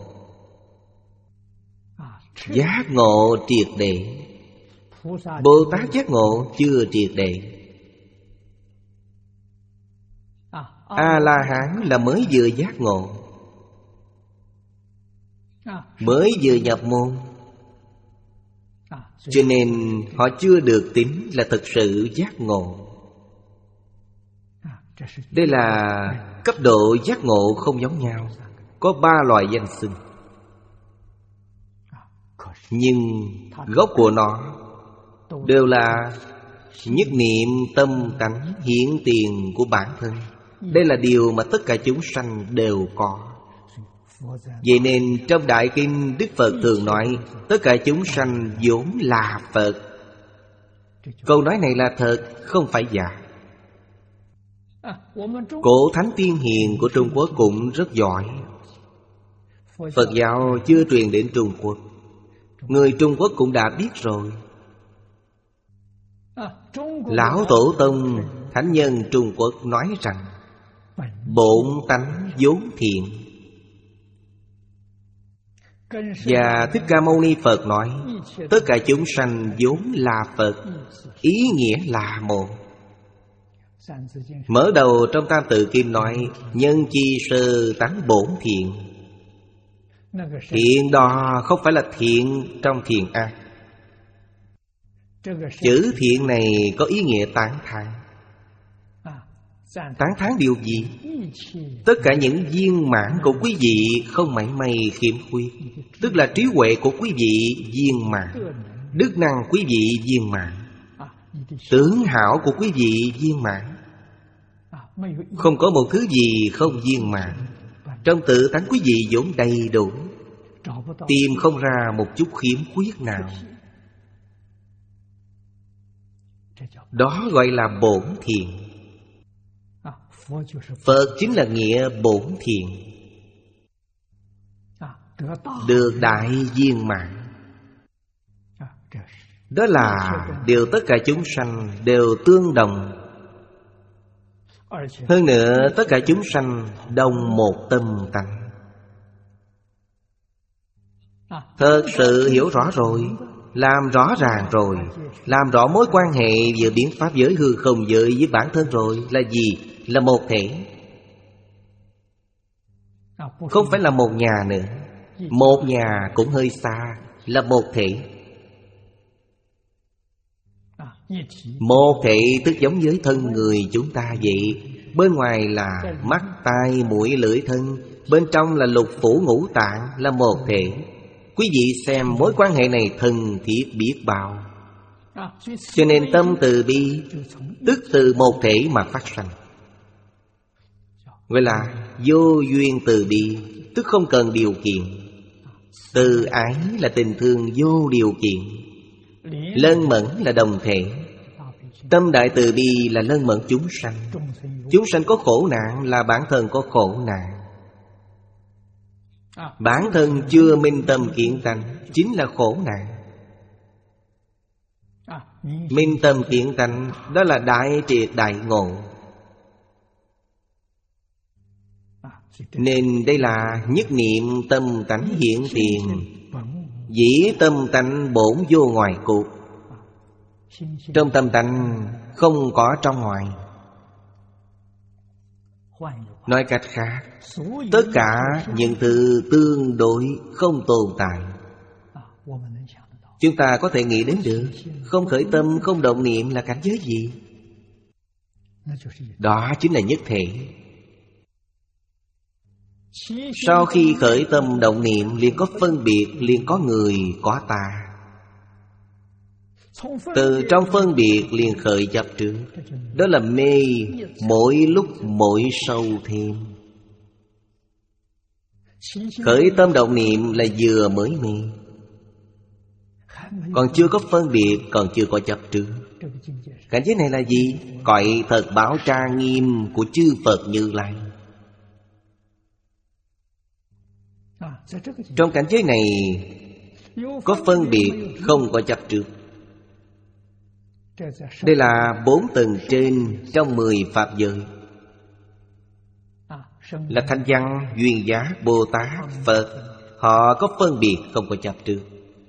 Giác ngộ triệt để. Bồ Tát giác ngộ chưa triệt để. A-la-hán là mới vừa giác ngộ, mới vừa nhập môn, cho nên họ chưa được tính là thực sự giác ngộ. Đây là cấp độ giác ngộ không giống nhau. Có ba loại danh xưng, nhưng gốc của nó đều là nhất niệm tâm tánh hiển tiền của bản thân. Đây là điều mà tất cả chúng sanh đều có. Vậy nên trong Đại Kinh Đức Phật thường nói tất cả chúng sanh vốn là Phật. Câu nói này là thật, không phải giả. Cổ thánh tiên hiền của Trung Quốc cũng rất giỏi. Phật giáo chưa truyền đến Trung Quốc, người Trung Quốc cũng đã biết rồi. Lão Tổ Tông thánh nhân Trung Quốc nói rằng bổn tánh vốn thiện. Và Thích Ca Mâu Ni Phật nói tất cả chúng sanh vốn là Phật. Ý nghĩa là một. Mở đầu trong Tam Tự Kinh nói nhân chi sơ tánh bổn thiện. Thiện đó không phải là thiện trong thiện ác. Chữ thiện này có ý nghĩa tán thán. Tán thán điều gì? Tất cả những viên mãn của quý vị không mảy may khiếm khuyết, tức là trí huệ của quý vị viên mãn, đức năng quý vị viên mãn, tướng hảo của quý vị viên mãn. Không có một thứ gì không viên mãn. Trong tự tánh quý vị vốn đầy đủ, tìm không ra một chút khiếm khuyết nào. Đó gọi là bổn thiện. Phật chính là nghĩa bổn thiện, được đại viên mãn. Đó là điều tất cả chúng sanh đều tương đồng. Hơn nữa tất cả chúng sanh đồng một tâm tánh. Thật sự hiểu rõ rồi, làm rõ ràng rồi, làm rõ mối quan hệ giữa biến pháp giới hư không giới với bản thân rồi. Là gì? Là một thể. Không phải là một nhà nữa. Một nhà cũng hơi xa. Là một thể. Một thể tức giống với thân người chúng ta vậy. Bên ngoài là mắt, tai, mũi, lưỡi, thân. Bên trong là lục phủ ngũ tạng, là một thể. Quý vị xem mối quan hệ này thân thiết biết bao. Cho nên tâm từ bi tức từ một thể mà phát sanh, gọi là vô duyên từ bi, tức không cần điều kiện. Từ ái là tình thương vô điều kiện. Lân mẫn là đồng thể. Tâm đại từ bi là lân mẫn chúng sanh. Chúng sanh có khổ nạn là bản thân có khổ nạn. Bản thân chưa minh tâm kiến tánh chính là khổ nạn. Minh tâm kiến tánh đó là đại triệt đại ngộ. Nên đây là nhất niệm tâm tánh hiện tiền. Dĩ tâm tánh bổn vô ngoài cục. Trong tâm tánh không có trong ngoài. Nói cách khác, tất cả những thứ tương đối không tồn tại. Chúng ta có thể nghĩ đến được. Không khởi tâm, không động niệm là cảnh giới gì? Đó chính là nhất thể. Sau khi khởi tâm động niệm liền có phân biệt, liền có người, có ta. Từ trong phân biệt liền khởi chấp trước. Đó là mê, mỗi lúc mỗi sâu thêm. Khởi tâm động niệm là vừa mới mê, còn chưa có phân biệt, còn chưa có chấp trước. Cảnh giới này là gì? Cõi thật báo trang nghiêm của chư Phật Như Lai. Trong cảnh giới này có phân biệt, không có chấp trước. Đây là bốn tầng trên trong mười pháp giới. Là Thanh Văn, Duyên Giác, Bồ Tát, Phật. Họ có phân biệt, không có chấp trước.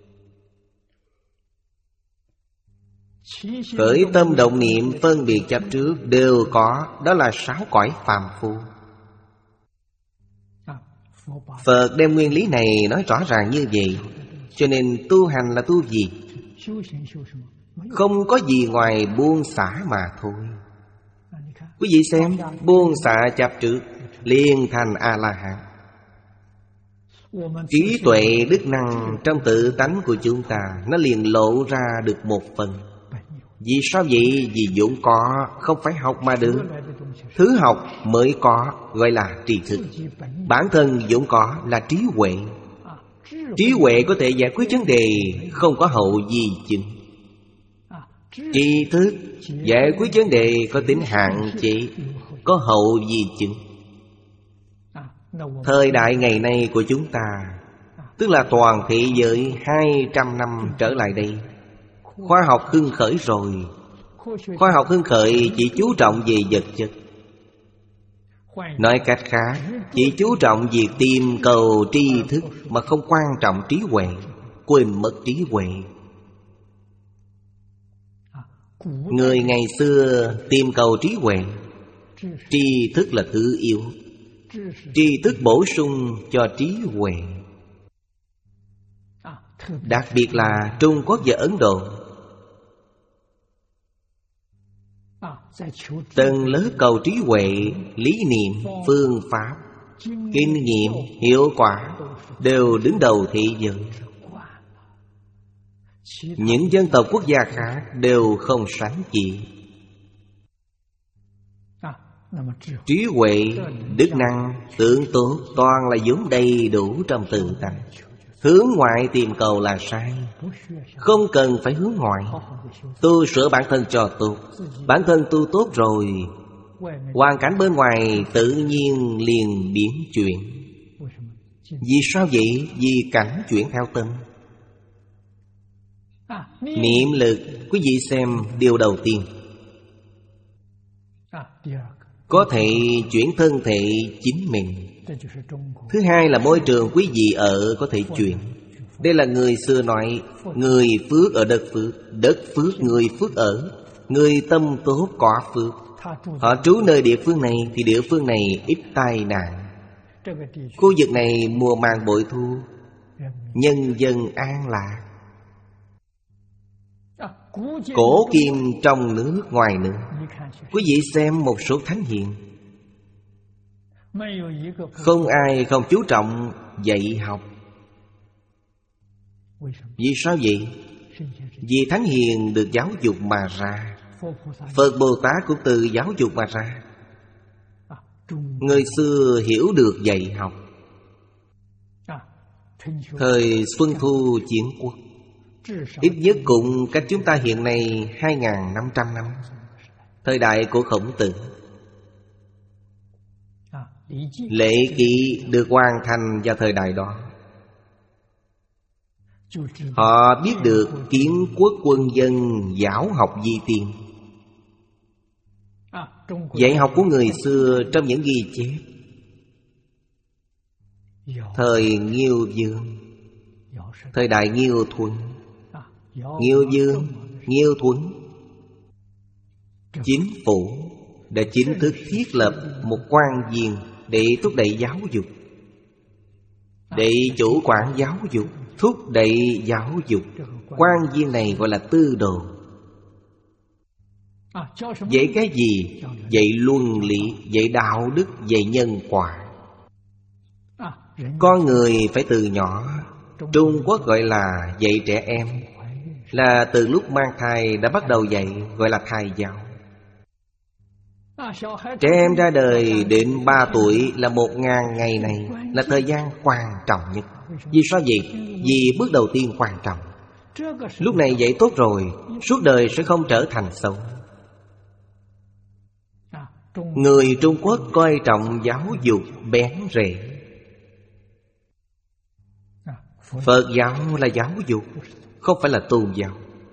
Khởi tâm động niệm phân biệt chấp trước đều có. Đó là sáu cõi phàm phu. Phật đem nguyên lý này nói rõ ràng như vậy. Cho nên tu hành là tu gì? Không có gì ngoài buông xả mà thôi. Quý vị xem, buông xả chấp trước liền thành A-la-hán. Trí tuệ đức năng trong tự tánh của chúng ta nó liền lộ ra được một phần. Vì sao vậy? Vì vốn có, không phải học mà được. Thứ học mới có, gọi là tri thức. Bản thân vốn có là trí huệ. Trí huệ có thể giải quyết vấn đề, không có hậu di chứng. Tri thức giải quyết vấn đề có tính hạn chế, có hậu di chứng. Thời đại ngày nay của chúng ta, tức là toàn thế giới hai trăm năm trở lại đây, khoa học hưng khởi rồi. Khoa học hưng khởi chỉ chú trọng về vật chất. Nói cách khác, chỉ chú trọng việc tìm cầu tri thức mà không quan trọng trí huệ, quên mất trí huệ. Người ngày xưa tìm cầu trí huệ, tri thức là thứ yếu. Tri thức bổ sung cho trí huệ. Đặc biệt là Trung Quốc và Ấn Độ, tầng lớp cầu trí huệ, lý niệm, phương pháp, kinh nghiệm, hiệu quả đều đứng đầu thế giới. Những dân tộc quốc gia khác đều không sánh kịp. Trí huệ, đức năng, tưởng tốt toàn là vốn đầy đủ trong tự tánh. Hướng ngoại tìm cầu là sai. Không cần phải hướng ngoại. Tu sửa bản thân cho tốt. Bản thân tu tốt rồi, hoàn cảnh bên ngoài tự nhiên liền biến chuyển. Vì sao vậy? Vì cảnh chuyển theo tâm. Niệm lực, quý vị xem điều đầu tiên, có thể chuyển thân thể chính mình. Thứ hai là môi trường quý vị ở có thể chuyển. Đây là người xưa nói, người phước ở đất phước, đất phước người phước ở. Người tâm tốt có phước, họ trú nơi địa phương này thì địa phương này ít tai nạn. Khu vực này mùa màng bội thu, nhân dân an lạc. Cổ kim trong nước ngoài nước. Quý vị xem một số thánh hiền, Không ai không chú trọng dạy học. Vì sao vậy? Vì Thánh Hiền được giáo dục mà ra, Phật Bồ Tát cũng từ giáo dục mà ra. Người xưa hiểu được dạy học. Thời Xuân Thu Chiến Quốc, ít nhất cũng cách chúng ta hiện nay hai nghìn năm trăm năm. Thời đại của Khổng Tử, lễ ký được hoàn thành vào thời đại đó. Họ biết được kiến quốc quân dân, giáo học di tiên. Dạy học của người xưa trong những ghi chép thời Nghiêu Vương, thời đại Nghiêu Thuận. Nghiêu Vương, Nghiêu Thuận, chính phủ đã chính thức thiết lập một quan viên để thúc đẩy giáo dục, để chủ quản giáo dục, thúc đẩy giáo dục. Quan viên này gọi là tư đồ. Dạy cái gì? Dạy luân lý, dạy đạo đức, dạy nhân quả. Con người phải từ nhỏ. Trung Quốc gọi là dạy trẻ em, là từ lúc mang thai đã bắt đầu dạy, gọi là thai giáo. Trẻ em ra đời đến ba tuổi là một ngàn ngày này là thời gian quan trọng nhất. Vì sao vậy? Vì bước đầu tiên quan trọng. Lúc này dạy tốt rồi, suốt đời sẽ không trở thành xấu. Người Trung Quốc coi trọng giáo dục bén rễ. Phật giáo là giáo dục, không phải là tôn giáo.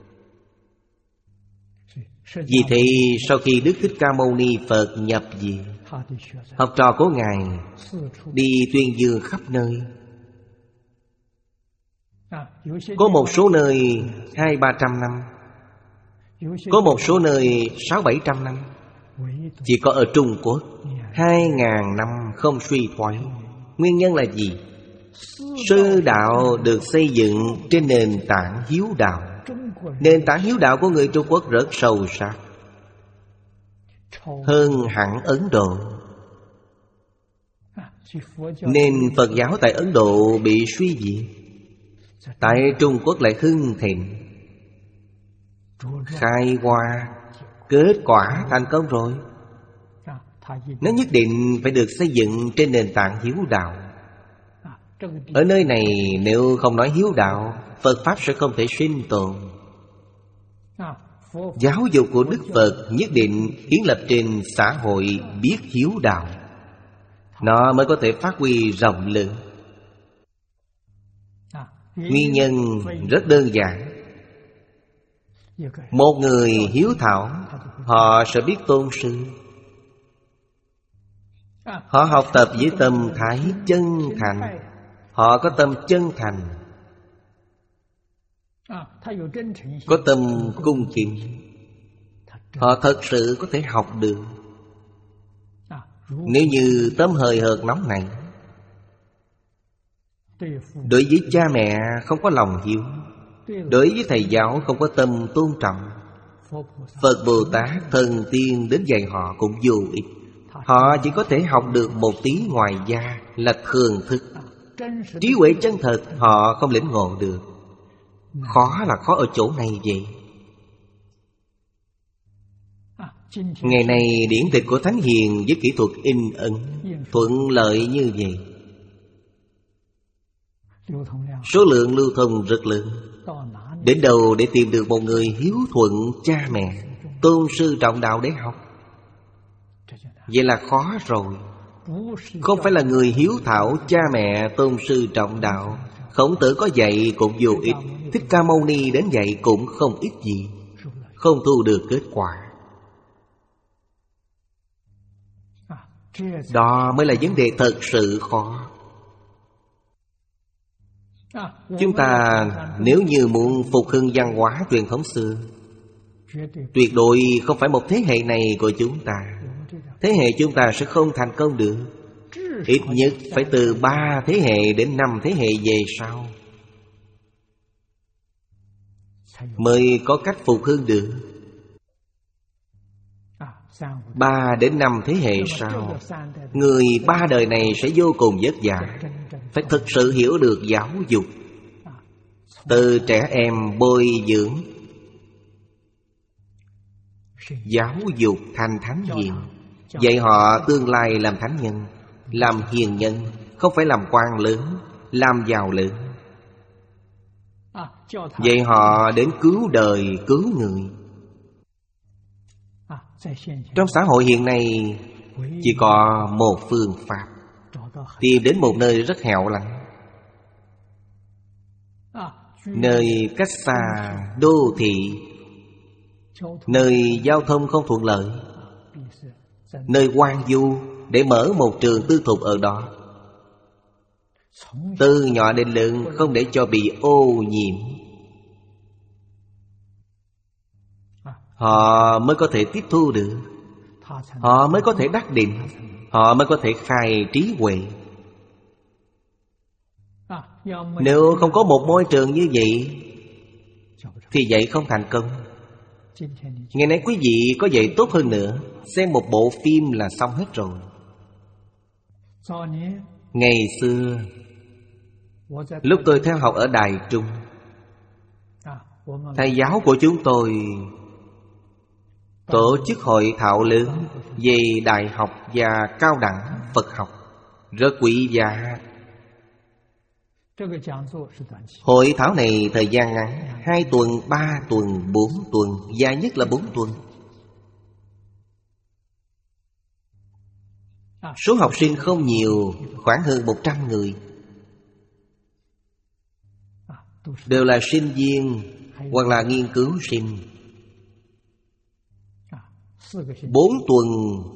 Vì thế sau khi Đức Thích Ca Mâu Ni Phật nhập viện, học trò của Ngài đi tuyên dương khắp nơi. Có một số nơi hai ba trăm năm, có một số nơi sáu bảy trăm năm. Chỉ có ở Trung Quốc hai ngàn năm không suy thoái. Nguyên nhân là gì? Sư đạo được xây dựng trên nền tảng hiếu đạo. Nền tảng hiếu đạo của người Trung Quốc rất sâu sắc, hơn hẳn Ấn Độ. Nên Phật giáo tại Ấn Độ bị suy diệt, tại Trung Quốc lại hưng thịnh, khai hoa, kết quả thành công rồi. Nó nhất định phải được xây dựng trên nền tảng hiếu đạo. Ở nơi này nếu không nói hiếu đạo, Phật Pháp sẽ không thể sinh tồn. Giáo dục của Đức Phật nhất định kiến lập trên xã hội biết hiếu đạo, nó mới có thể phát huy rộng lượng. Nguyên nhân rất đơn giản. Một người hiếu thảo, họ sẽ biết tôn sư. Họ học tập với tâm thái chân thành. Họ có tâm chân thành, có tâm cung kính. Họ thật sự có thể học được. Nếu như tấm hời hợt nóng này, đối với cha mẹ không có lòng hiếu, đối với thầy giáo không có tâm tôn trọng, Phật Bồ Tát thần tiên đến dạy họ cũng vô ích. Họ chỉ có thể học được một tí ngoài da, là thường thức. Trí huệ chân thật họ không lĩnh ngộ được. Khó là khó ở chỗ này vậy. Ngày nay điển tịch của Thánh Hiền với kỹ thuật in ấn thuận lợi như vậy, số lượng lưu thông rất lớn. Đến đâu để tìm được một người hiếu thuận cha mẹ, tôn sư trọng đạo để học? Vậy là khó rồi. Không phải là người hiếu thảo cha mẹ tôn sư trọng đạo. Khổng Tử có dạy cũng vô ích, Thích Ca Mâu Ni đến dạy cũng không ích gì, không thu được kết quả. Đó mới là vấn đề thật sự khó. Chúng ta nếu như muốn phục hưng văn hóa truyền thống xưa, tuyệt đối không phải một thế hệ này của chúng ta. Thế hệ chúng ta sẽ không thành công được. Ít nhất phải từ ba thế hệ đến năm thế hệ về sau mới có cách phục hưng được. Ba đến năm thế hệ sau, người ba đời này sẽ vô cùng vất vả, phải thực sự hiểu được giáo dục. Từ trẻ em bồi dưỡng, giáo dục thành thánh hiền, dạy họ tương lai làm thánh nhân, làm hiền nhân, không phải làm quan lớn, làm giàu lớn. Dạy họ đến cứu đời, cứu người. Trong xã hội hiện nay, chỉ có một phương pháp: tìm đến một nơi rất hẻo lánh, nơi cách xa đô thị, nơi giao thông không thuận lợi, nơi hoang vu, để mở một trường tư thục ở đó. Từ nhỏ đến lớn, không để cho bị ô nhiễm, họ mới có thể tiếp thu được, họ mới có thể đắc định, họ mới có thể khai trí huệ. Nếu không có một môi trường như vậy thì dạy không thành công. Ngày nay quý vị có dạy tốt hơn nữa, xem một bộ phim là xong hết rồi. Ngày xưa, lúc tôi theo học ở Đài Trung, thầy giáo của chúng tôi tổ chức hội thảo lớn về đại học và cao đẳng Phật học, rất quý giá. Hội thảo này thời gian ngắn, hai tuần, ba tuần, bốn tuần, dài nhất là bốn tuần. Số học sinh không nhiều, khoảng hơn một trăm người, đều là sinh viên hoặc là nghiên cứu sinh. Bốn tuần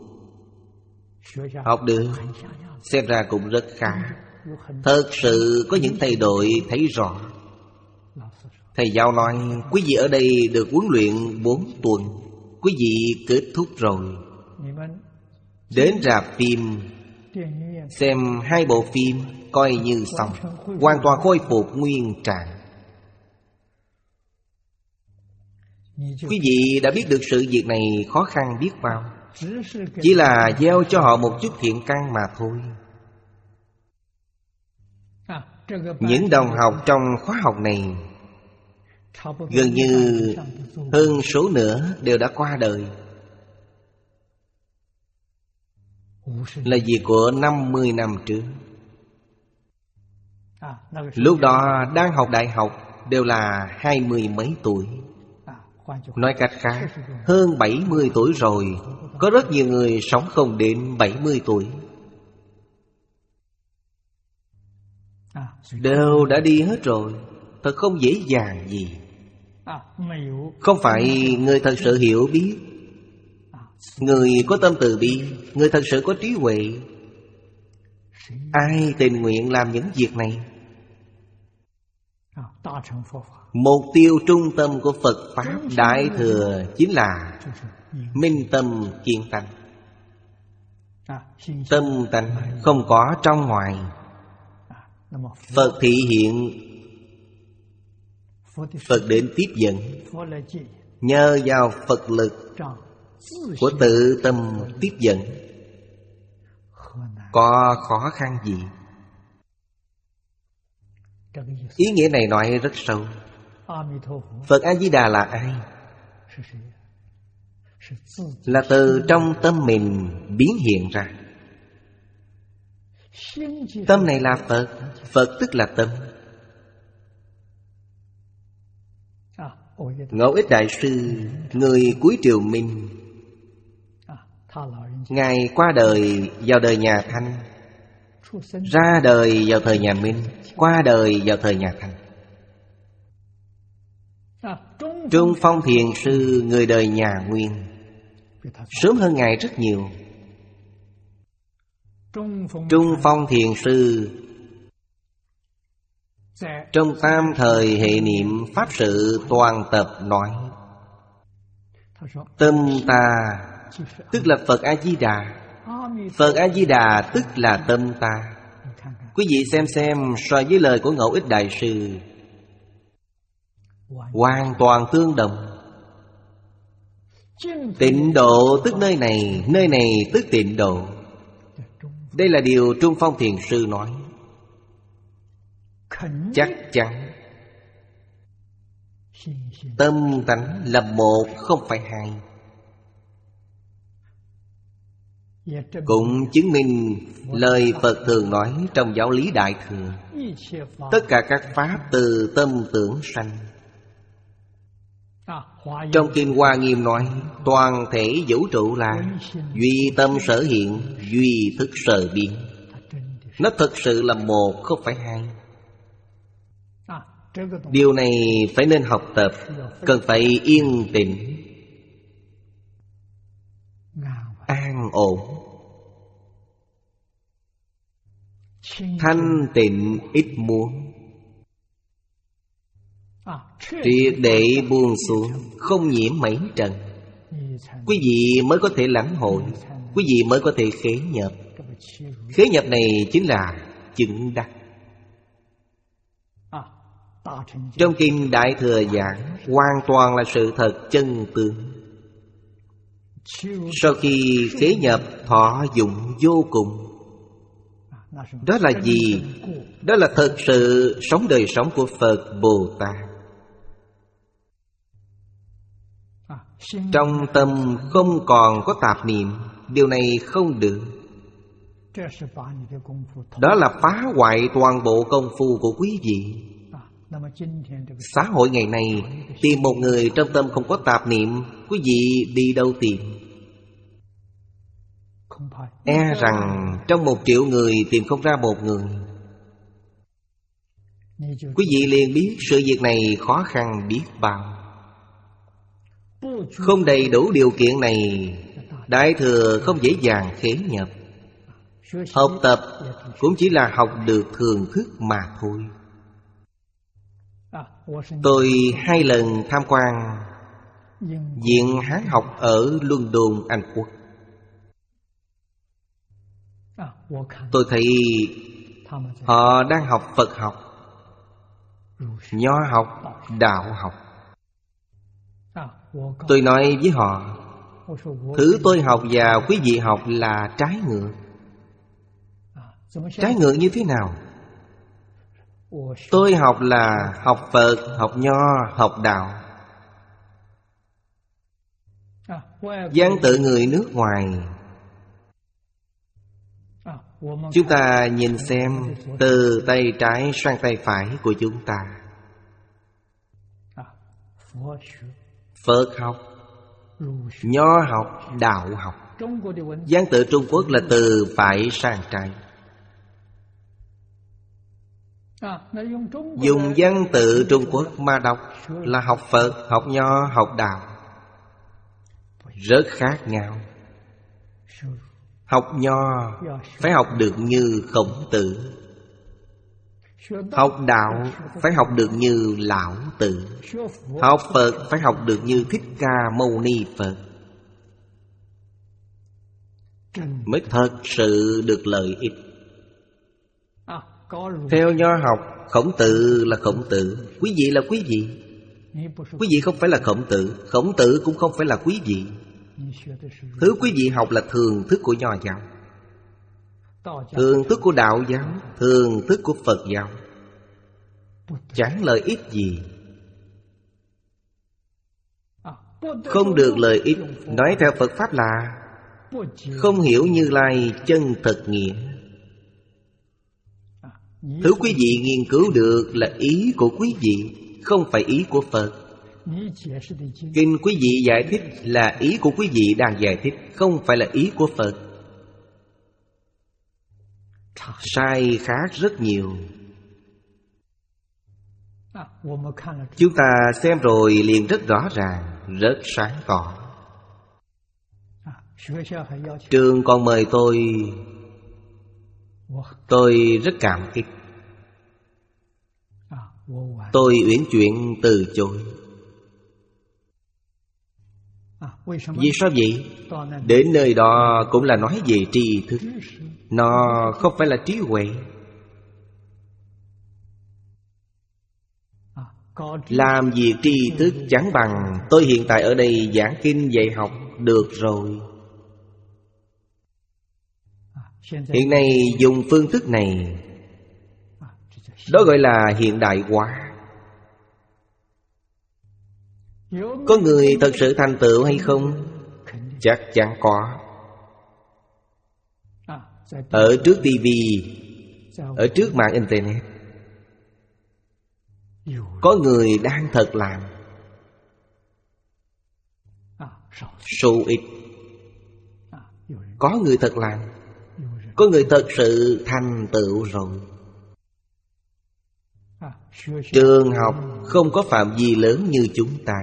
học được, xem ra cũng rất khá. Thật sự có những thay đổi thấy rõ. Thầy giáo nói, quý vị ở đây được huấn luyện bốn tuần, quý vị kết thúc rồi, đến rạp phim xem hai bộ phim coi như xong, hoàn toàn khôi phục nguyên trạng. Quý vị đã biết được sự việc này khó khăn biết bao, chỉ là gieo cho họ một chút thiện căn mà thôi. Những đồng học trong khóa học này gần như hơn số nữa đều đã qua đời, là việc của năm mươi năm trước. Lúc đó đang học đại học đều là hai mươi mấy tuổi. Nói cách khác, hơn bảy mươi tuổi rồi. Có rất nhiều người sống không đến bảy mươi tuổi, đều đã đi hết rồi. Thật không dễ dàng gì. Không phải người thật sự hiểu biết, người có tâm từ bi, người thật sự có trí huệ, ai tình nguyện làm những việc này. Mục tiêu trung tâm của Phật Pháp Đại Thừa chính là minh tâm kiên tánh. Tâm tánh không có trong ngoài. Phật thị hiện, Phật đến tiếp dẫn. Nhờ vào Phật lực của tự tâm tiếp dẫn, có khó khăn gì? Ý nghĩa này nói rất sâu. Phật A-di-đà là ai? Là từ trong tâm mình biến hiện ra. Tâm này là Phật, Phật tức là tâm. Ngẫu Ích Đại Sư, người cuối triều Minh, Ngài qua đời vào đời nhà Thanh, ra đời vào thời nhà Minh, qua đời vào thời nhà Thanh. Trung Phong Thiền Sư, người đời nhà Nguyên, sớm hơn Ngài rất nhiều. Trung Phong Thiền Sư trong tam thời hệ niệm Pháp sự toàn tập nói, tâm ta tức là Phật A-di-đà, Phật A-di-đà tức là tâm ta. Quý vị xem xem so với lời của Ngẫu Ích Đại Sư, hoàn toàn tương đồng. Tịnh độ tức nơi này, nơi này tức tịnh độ. Đây là điều Trung Phong Thiền Sư nói. Chắc chắn tâm tánh là một, không phải hai. Cũng chứng minh lời Phật thường nói trong giáo lý Đại Thừa: tất cả các pháp từ tâm tưởng sanh. Trong Kinh Hoa Nghiêm nói: toàn thể vũ trụ là duy tâm sở hiện, duy thức sở biến. Nó thực sự là một, không phải hai. Điều này phải nên học tập, cần phải yên tĩnh, an ổn, thanh tịnh, ít muốn, triệt để buông xuống, không nhiễm mấy trần. Quý vị mới có thể lãnh hội, quý vị mới có thể khế nhập. Khế nhập này chính là chứng đắc. Trong Kinh Đại Thừa giảng hoàn toàn là sự thật chân tướng. Sau khi khế nhập, thọ dụng vô cùng. Đó là gì? Đó là thật sự sống đời sống của Phật Bồ Tát. Trong tâm không còn có tạp niệm. Điều này không được. Đó là phá hoại toàn bộ công phu của quý vị. Xã hội ngày nay, tìm một người trong tâm không có tạp niệm, quý vị đi đâu tìm? E rằng trong một triệu người tìm không ra một người. Quý vị liền biết sự việc này khó khăn biết bao. Không đầy đủ điều kiện này, Đại Thừa không dễ dàng khế nhập. Học tập cũng chỉ là học được thường thức mà thôi. Tôi hai lần tham quan Viện Hán học ở London, Anh Quốc. Tôi thấy họ đang học Phật học, Nho học, Đạo học. Tôi nói với họ: thứ tôi học và quý vị học là trái ngược. Trái ngược như thế nào? Tôi học là học Phật, học Nho, học Đạo. Văn tự người nước ngoài, chúng ta nhìn xem từ tay trái sang tay phải của chúng ta. Phật học, Nho học, Đạo học. Văn tự Trung Quốc là từ phải sang trái. Dùng văn tự Trung Quốc mà đọc là học Phật, học Nho, học Đạo. Rất khác nhau. Học Nho phải học được như Khổng Tử. Học Đạo phải học được như Lão Tử. Học Phật phải học được như Thích Ca Mâu Ni Phật, mới thật sự được lợi ích. Theo Nho học, Khổng Tử là Khổng Tử, quý vị là quý vị. Quý vị không phải là Khổng Tử, Khổng Tử cũng không phải là quý vị. Thứ quý vị học là thường thức của Nho giáo, thường thức của Đạo giáo, thường thức của Phật giáo. Chẳng lợi ích gì. Không được lợi ích. Nói theo Phật Pháp là không hiểu Như Lai chân thật nghĩa. Thứ quý vị nghiên cứu được là ý của quý vị, không phải ý của Phật. Kinh quý vị giải thích là ý của quý vị đang giải thích, không phải là ý của Phật. Sai khác rất nhiều. Chúng ta xem rồi liền rất rõ ràng, rất sáng tỏ. Trường còn mời tôi, tôi rất cảm kích. Tôi uyển chuyển từ chối. Vì sao vậy? Đến nơi đó cũng là nói về tri thức, nó không phải là trí huệ. Làm việc tri thức chẳng bằng tôi hiện tại ở đây giảng kinh dạy học được rồi. Hiện nay dùng phương thức này, đó gọi là hiện đại hóa. Có người thật sự thành tựu hay không? Chắc chắn có. Ở trước tivi, ở trước mạng internet, có người đang thật làm. Số ít. Có người thật làm, có người thật sự thành tựu rồi. Trường học không có phạm vi lớn như chúng ta.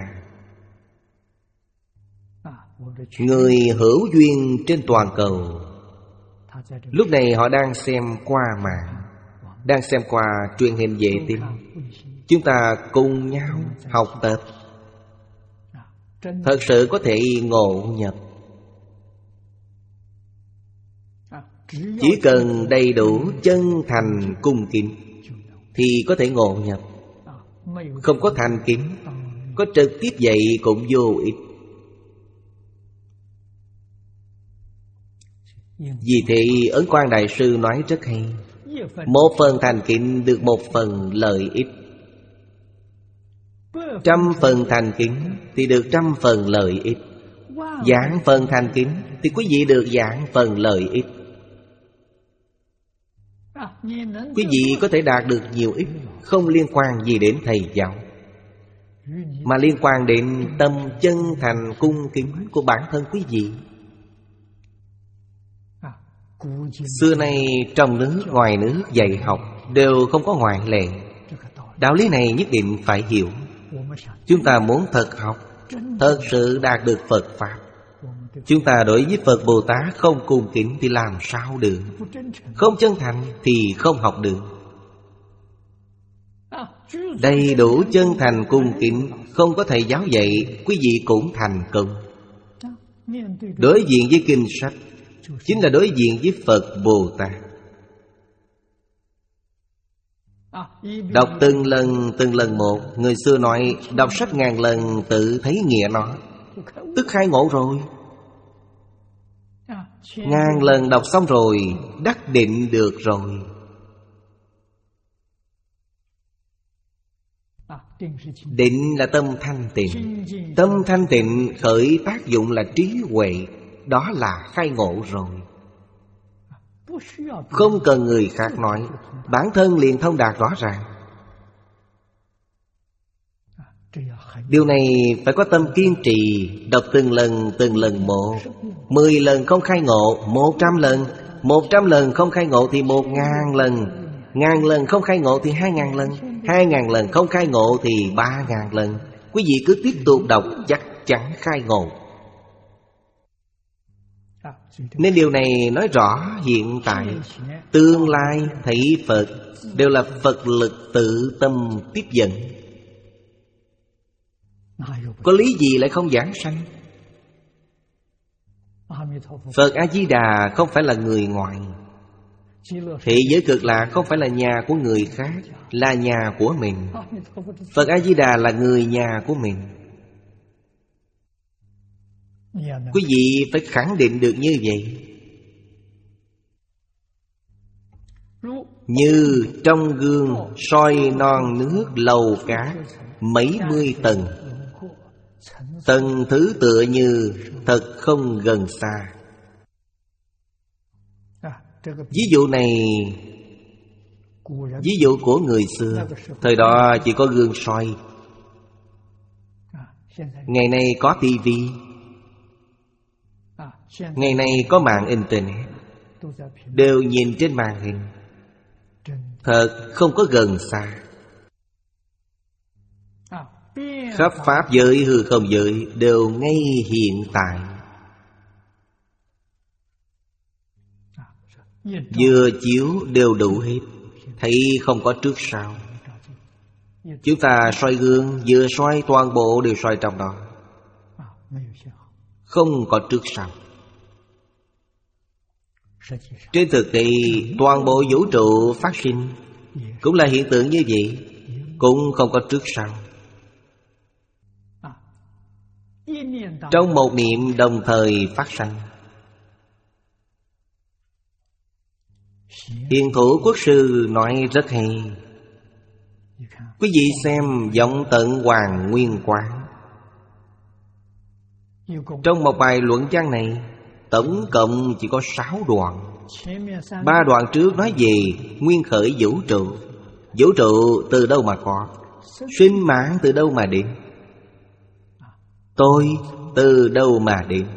Người hữu duyên trên toàn cầu, lúc này họ đang xem qua mạng, đang xem qua truyền hình vệ tinh. Chúng ta cùng nhau học tập, thật sự có thể ngộ nhập. Chỉ cần đầy đủ chân thành cung kính thì có thể ngộ nhập. Không có thành kính, có trực tiếp dạy cũng vô ích. Vì thế Ấn Quang Đại Sư nói rất hay: một phần thành kính được một phần lợi ích, trăm phần thành kính thì được trăm phần lợi ích, vạn phần thành kính thì quý vị được vạn phần lợi ích. Quý vị có thể đạt được nhiều ích không liên quan gì đến thầy giáo, mà liên quan đến tâm chân thành cung kính của bản thân quý vị. Xưa nay trong nước ngoài nước dạy học đều không có ngoại lệ. Đạo lý này nhất định phải hiểu. Chúng ta muốn thật học, thật sự đạt được Phật Pháp, chúng ta đối với Phật Bồ Tát không cung kính thì làm sao được? Không chân thành thì không học được. Đầy đủ chân thành cung kính, không có thầy giáo dạy, quý vị cũng thành công. Đối diện với kinh sách chính là đối diện với Phật Bồ Tát. Đọc từng lần từng lần một. Người xưa nói đọc sách ngàn lần tự thấy nghĩa nó, tức khai ngộ rồi. Ngàn lần đọc xong rồi, đắc định được rồi. Định là tâm thanh tịnh. Tâm thanh tịnh khởi tác dụng là trí huệ, đó là khai ngộ rồi. Không cần người khác nói, bản thân liền thông đạt rõ ràng. Điều này phải có tâm kiên trì, đọc từng lần từng lần một. Mười lần không khai ngộ, một trăm lần. Một trăm lần không khai ngộ thì một ngàn lần. Ngàn lần không khai ngộ thì hai ngàn lần. Hai ngàn lần không khai ngộ thì ba ngàn lần. Quý vị cứ tiếp tục đọc, chắc chắn khai ngộ. Nên điều này nói rõ hiện tại, tương lai thấy Phật đều là Phật lực tự tâm tiếp dẫn. Có lý gì lại không giảng sanh? Phật A-di-đà không phải là người ngoài. Thế giới cực lạc không phải là nhà của người khác, là nhà của mình. Phật A-di-đà là người nhà của mình. Quý vị phải khẳng định được như vậy. Như trong gương soi non nước lầu cát mấy mươi tầng, tầng thứ tựa như thật không gần xa. Ví dụ này, ví dụ của người xưa, thời đó chỉ có gương soi. Ngày nay có tivi, ngày nay có mạng internet, đều nhìn trên màn hình. Thật không có gần xa. Khắp pháp giới hư không giới đều ngay hiện tại. Vừa chiếu đều đủ hết, thấy không có trước sau. Chúng ta soi gương, vừa soi toàn bộ đều soi trong đó, không có trước sau. Trên thực tế, toàn bộ vũ trụ phát sinh cũng là hiện tượng như vậy, cũng không có trước sau. Trong một niệm đồng thời phát sanh. Hiền Thủ Quốc Sư nói rất hay. Quý vị xem Vọng Tận Hoàng Nguyên Quán. Trong một bài luận văn này, tổng cộng chỉ có sáu đoạn. Ba đoạn trước nói về nguyên khởi vũ trụ. Vũ trụ từ đâu mà có? Sinh mãn từ đâu mà đến? Tôi từ đâu mà đến?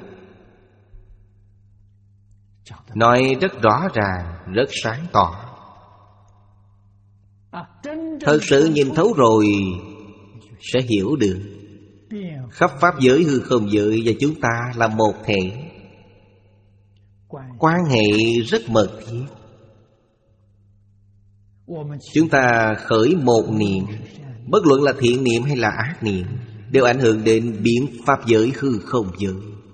Nói rất rõ ràng, rất sáng tỏ. Thật sự nhìn thấu rồi sẽ hiểu được. Khắp pháp giới hư không giới và chúng ta là một thể, quan hệ rất mật thiết. Chúng ta khởi một niệm, bất luận là thiện niệm hay là ác niệm, đều ảnh hưởng đến biến pháp giới hư không giới.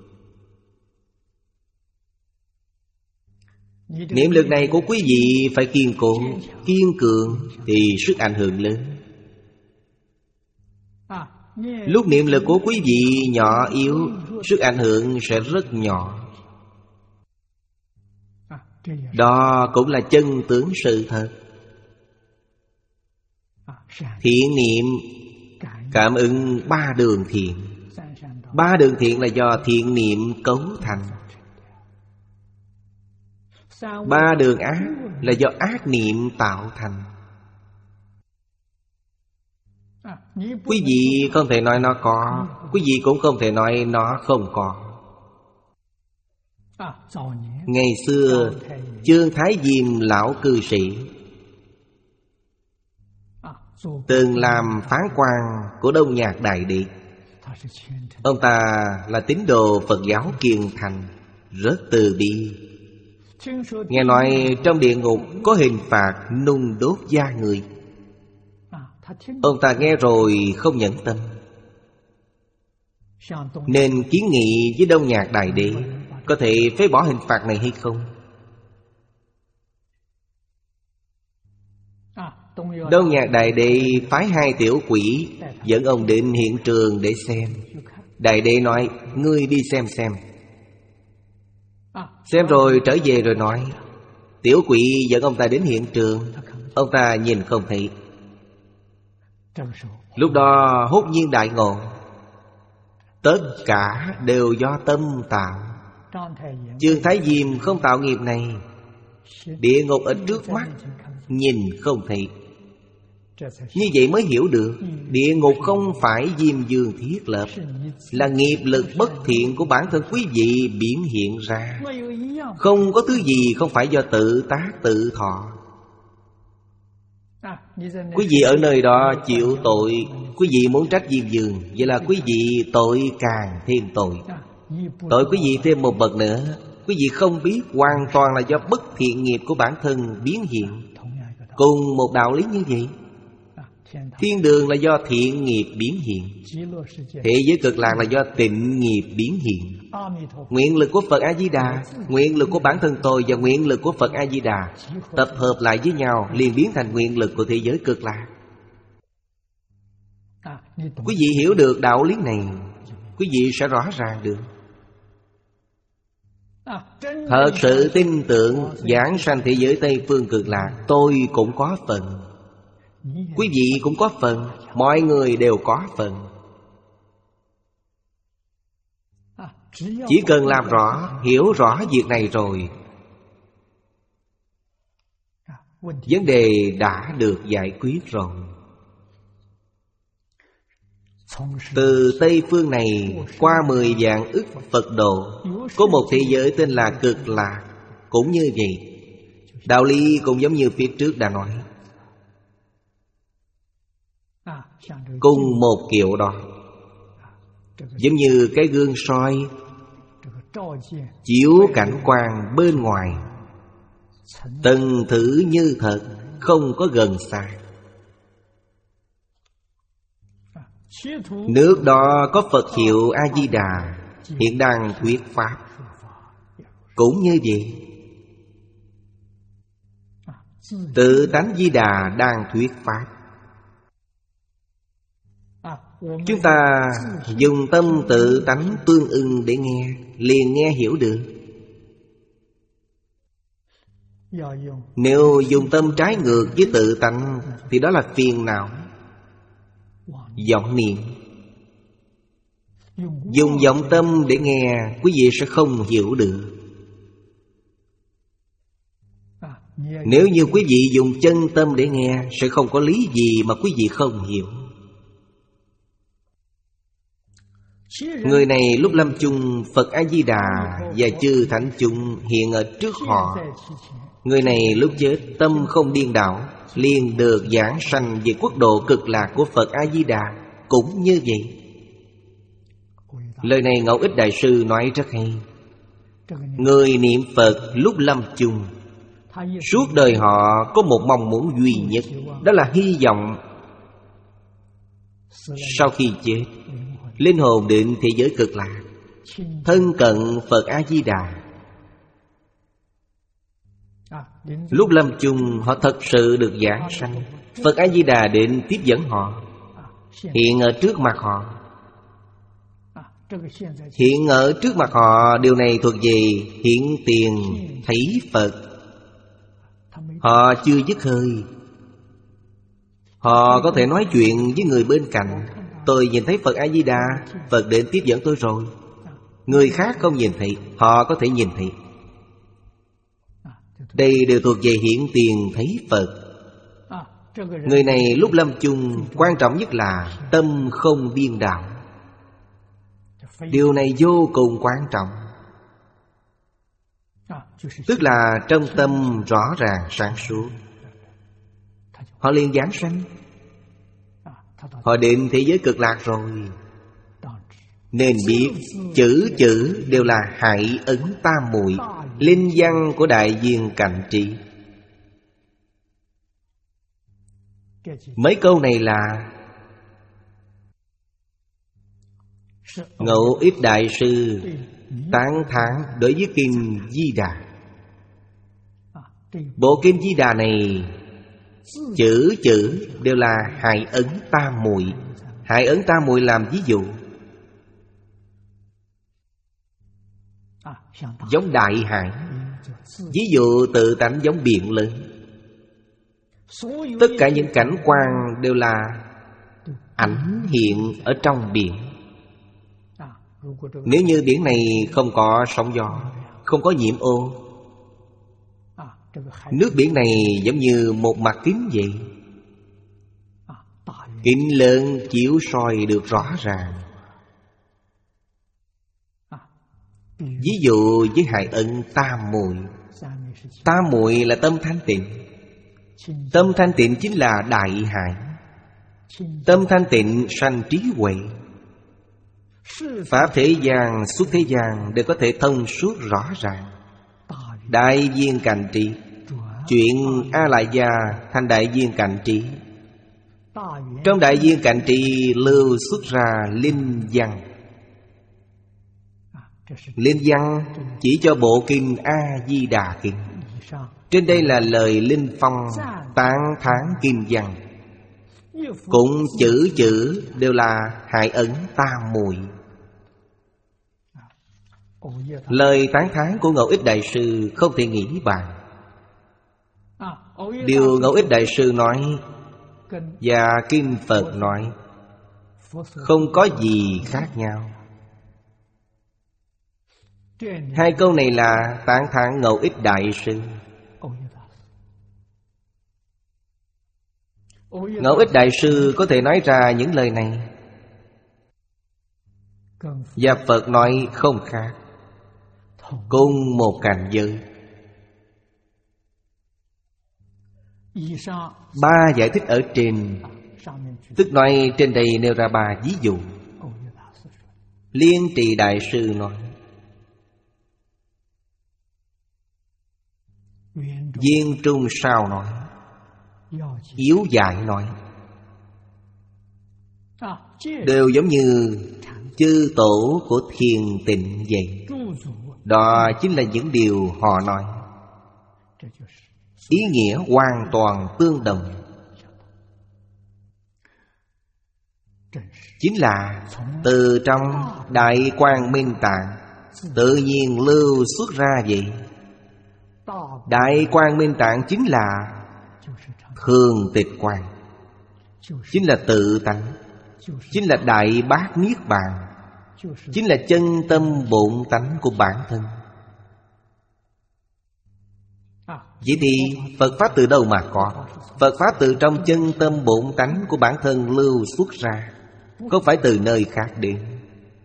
Niệm lực này của quý vị phải kiên cố, kiên cường thì sức ảnh hưởng lớn. Lúc niệm lực của quý vị nhỏ yếu, sức ảnh hưởng sẽ rất nhỏ. Đó cũng là chân tướng sự thật. Thiện niệm cảm ứng ba đường thiện. Ba đường thiện là do thiện niệm cấu thành. Ba đường ác là do ác niệm tạo thành. Quý vị không thể nói nó có, quý vị cũng không thể nói nó không có. Ngày xưa Chương Thái Diệm lão cư sĩ từng làm phán quan của Đông Nhạc Đại Đế. Ông ta là tín đồ Phật giáo kiên thành, rất từ bi. Nghe nói trong địa ngục có hình phạt nung đốt da người. Ông ta nghe rồi không nhẫn tâm, nên kiến nghị với Đông Nhạc Đại Đế có thể phế bỏ hình phạt này hay không. Đông Nhạc Đại Đế phái hai tiểu quỷ dẫn ông đến hiện trường để xem. Đại Đế nói: ngươi đi xem xem. Xem rồi trở về rồi nói. Tiểu quỷ dẫn ông ta đến hiện trường, ông ta nhìn không thấy. Lúc đó hốt nhiên đại ngộ, tất cả đều do tâm tạo. Chương Thái Diệm không tạo nghiệp này. Địa ngục ở trước mắt, nhìn không thấy. Như vậy mới hiểu được địa ngục không phải Diêm Vương thiết lập, là nghiệp lực bất thiện của bản thân quý vị biến hiện ra. Không có thứ gì không phải do tự tác tự thọ. Quý vị ở nơi đó chịu tội, quý vị muốn trách Diêm Vương, vậy là quý vị tội càng thêm tội. Tội quý vị thêm một bậc nữa. Quý vị không biết hoàn toàn là do bất thiện nghiệp của bản thân biến hiện. Cùng một đạo lý như vậy. Thiên đường là do thiện nghiệp biến hiện, thế giới cực lạc là do tịnh nghiệp biến hiện. Nguyện lực của Phật A-di-đà, nguyện lực của bản thân tôi và nguyện lực của Phật A-di-đà tập hợp lại với nhau liền biến thành nguyện lực của thế giới cực lạc. Quý vị hiểu được đạo lý này, quý vị sẽ rõ ràng được. Thật sự tin tưởng giảng sanh thế giới Tây Phương cực lạc, tôi cũng có phần, quý vị cũng có phần, mọi người đều có phần. Chỉ cần làm rõ, hiểu rõ việc này rồi, vấn đề đã được giải quyết rồi. Từ Tây Phương này qua mười vạn ức Phật độ, có một thế giới tên là Cực Lạc. Cũng như vậy, đạo lý cũng giống như phía trước đã nói, cùng một kiểu đó. Giống như cái gương soi chiếu cảnh quan bên ngoài, từng thử như thật, không có gần xa. Nước đó có Phật hiệu A-di-đà hiện đang thuyết pháp. Cũng như vậy, tự tánh Di Đà đang thuyết pháp. Chúng ta dùng tâm tự tánh tương ưng để nghe, liền nghe hiểu được. Nếu dùng tâm trái ngược với tự tánh thì đó là phiền não, vọng niệm. Dùng vọng tâm để nghe, quý vị sẽ không hiểu được. Nếu như quý vị dùng chân tâm để nghe, sẽ không có lý gì mà quý vị không hiểu. Người này lúc lâm chung, Phật A-di-đà và chư thánh chúng hiện ở trước họ. Người này lúc chết tâm không điên đảo, liền được giảng sanh về quốc độ cực lạc của Phật A-di-đà. Cũng như vậy. Lời này Ngẫu Ích Đại Sư nói rất hay. Người niệm Phật lúc lâm chung, suốt đời họ có một mong muốn duy nhất, đó là hy vọng sau khi chết, linh hồn đến thế giới cực lạc, thân cận Phật A-di-đà. Lúc lâm chung họ thật sự được giảng sanh. Phật A-di-đà đến tiếp dẫn họ, hiện ở trước mặt họ. Hiện ở trước mặt họ, điều này thuộc về hiện tiền thấy Phật. Họ chưa dứt hơi, họ có thể nói chuyện với người bên cạnh. Tôi nhìn thấy Phật A-di-đà, Phật đến tiếp dẫn tôi rồi. Người khác không nhìn thấy, họ có thể nhìn thấy. Đây đều thuộc về hiện tiền thấy Phật. Người này lúc lâm chung, quan trọng nhất là tâm không điên đảo. Điều này vô cùng quan trọng. Tức là trong tâm rõ ràng sáng suốt, họ liền giảng sanh. Họ đến thế giới cực lạc rồi, nên biết chữ chữ đều là hại ấn tam muội, linh văn của Đại Viên Cạnh Trí. Mấy câu này là Ngẫu Ích Đại Sư tán thán đối với Kinh Di Đà. Bộ Kinh Di Đà này chữ chữ đều là hại ấn tam muội. Hại ấn tam muội làm ví dụ, giống đại hải. Ví dụ tự tánh giống biển lớn. Tất cả những cảnh quan đều là ảnh hiện ở trong biển. Nếu như biển này không có sóng gió, không có nhiễm ô, nước biển này giống như một mặt kính vậy. Kính lớn chiếu soi được rõ ràng. Ví dụ với hại ấn tam muội. Tam muội là tâm thanh tịnh. Tâm thanh tịnh chính là đại hải. Tâm thanh tịnh sanh trí huệ. Pháp thế gian, xuất thế gian đều có thể thông suốt rõ ràng. Đại Viên Cạnh Trí, chuyện A Lại Gia thành Đại Viên Cạnh Trí. Trong Đại Viên Cạnh Trí lưu xuất ra linh văn. Linh văn chỉ cho bộ kinh A-di-đà kinh. Trên đây là lời Linh Phong tán thán kim văn. Cũng chữ chữ đều là hại ấn tam muội. Lời tán thán của Ngẫu Ích Đại Sư không thể nghĩ bàn. Điều Ngẫu Ích Đại Sư nói và Kinh Phật nói không có gì khác nhau. Hai câu này là tán thán Ngẫu Ích Đại Sư. Ngẫu Ích Đại Sư có thể nói ra những lời này, và Phật nói không khác, cùng một cảnh giới. Ba giải thích ở trên, tức nói trên đây nêu ra ba ví dụ. Liên Trì Đại Sư nói, Viên Trung Sao nói, Yếu Dại nói, đều giống như chư tổ của Thiền Tịnh vậy. Đó chính là những điều họ nói, ý nghĩa hoàn toàn tương đồng. chính là từ trong Đại Quang Minh Tạng tự nhiên lưu xuất ra vậy. Đại Quang Minh Tạng chính là thường tịch quang, chính là tự tánh, chính là Đại Bát Niết Bàn, chính là chân tâm bổn tánh của bản thân. Vậy thì Phật Pháp từ đâu mà có? Phật Pháp từ trong chân tâm bổn tánh của bản thân lưu xuất ra, không phải từ nơi khác đến.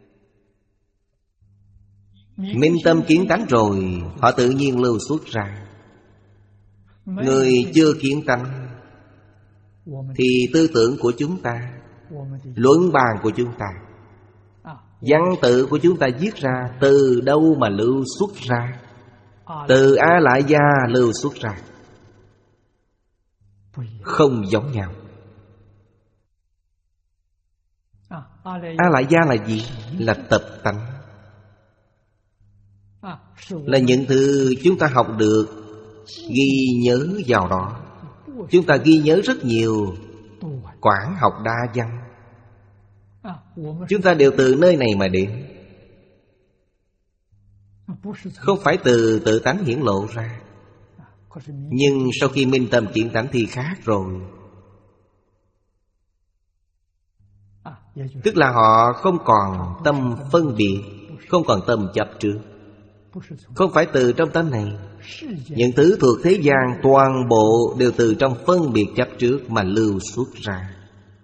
Minh tâm kiến tánh rồi, họ tự nhiên lưu xuất ra. Người chưa kiến tánh thì tư tưởng của chúng ta, luận bàn của chúng ta, văn tự của chúng ta viết ra từ đâu mà lưu xuất ra? Từ A Lại Gia lưu xuất ra, không giống nhau. A Lại Gia là gì? Là tập tánh, là những thứ chúng ta học được, ghi nhớ vào đó. Chúng ta ghi nhớ rất nhiều. Quảng học đa văn, chúng ta đều từ nơi này mà đến, không phải từ tự tánh hiển lộ ra. Nhưng sau khi minh tâm kiến tánh thì khác rồi. Tức là họ không còn tâm phân biệt, không còn tâm chấp trước. Không phải từ trong tâm này. Những thứ thuộc thế gian toàn bộ đều từ trong phân biệt chấp trước mà lưu xuất ra.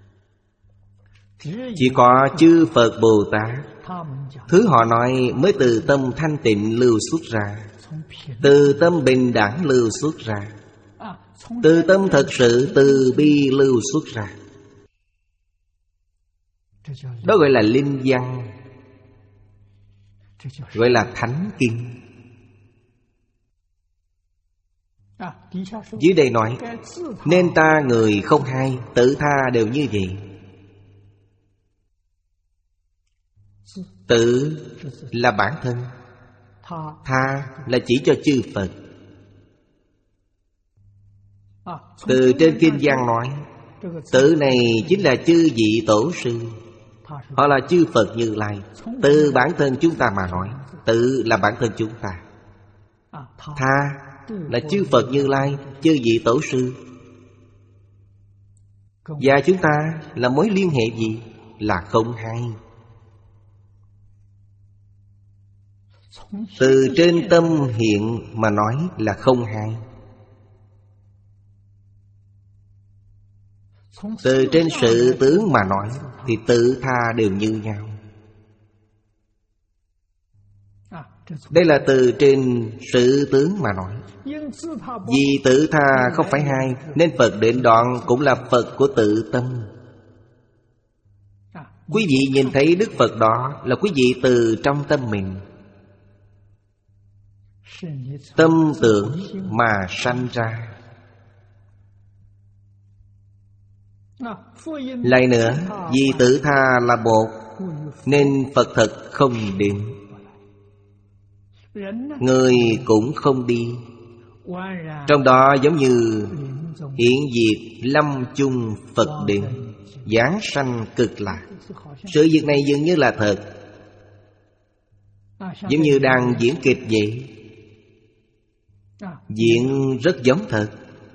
Chỉ có chư Phật Bồ Tát, thứ họ nói mới từ tâm thanh tịnh lưu xuất ra, từ tâm bình đẳng lưu xuất ra, từ tâm thật sự từ bi lưu xuất ra. Đó gọi là linh văn, gọi là thánh kinh. Dưới đây nói, nên ta người không hai, tự tha đều như vậy. Tự là bản thân, tha là chỉ cho chư Phật. Từ trên kinh văn nói, tự này chính là chư vị tổ sư, họ là chư Phật Như Lai. Từ bản thân chúng ta mà nói, tự là bản thân chúng ta, tha là chư Phật Như Lai, chư vị tổ sư. Và chúng ta là mối liên hệ gì? Là không hai. Từ trên tâm hiện mà nói là không hai. Từ trên sự tướng mà nói thì tự tha đều như nhau. Đây là từ trên sự tướng mà nói. Vì tự tha không phải hai, nên Phật Định Đoạn cũng là Phật của tự tâm. Quý vị nhìn thấy Đức Phật đó là quý vị từ trong tâm mình, tâm tưởng mà sanh ra. Lại nữa, vì tự tha là một, nên Phật thật không đến, người cũng không đi. Trong đó giống như hiện diệt lâm chung Phật định, giáng sanh cực lạc. Sự việc này dường như là thật, giống như đang diễn kịch vậy. Diễn rất giống thật.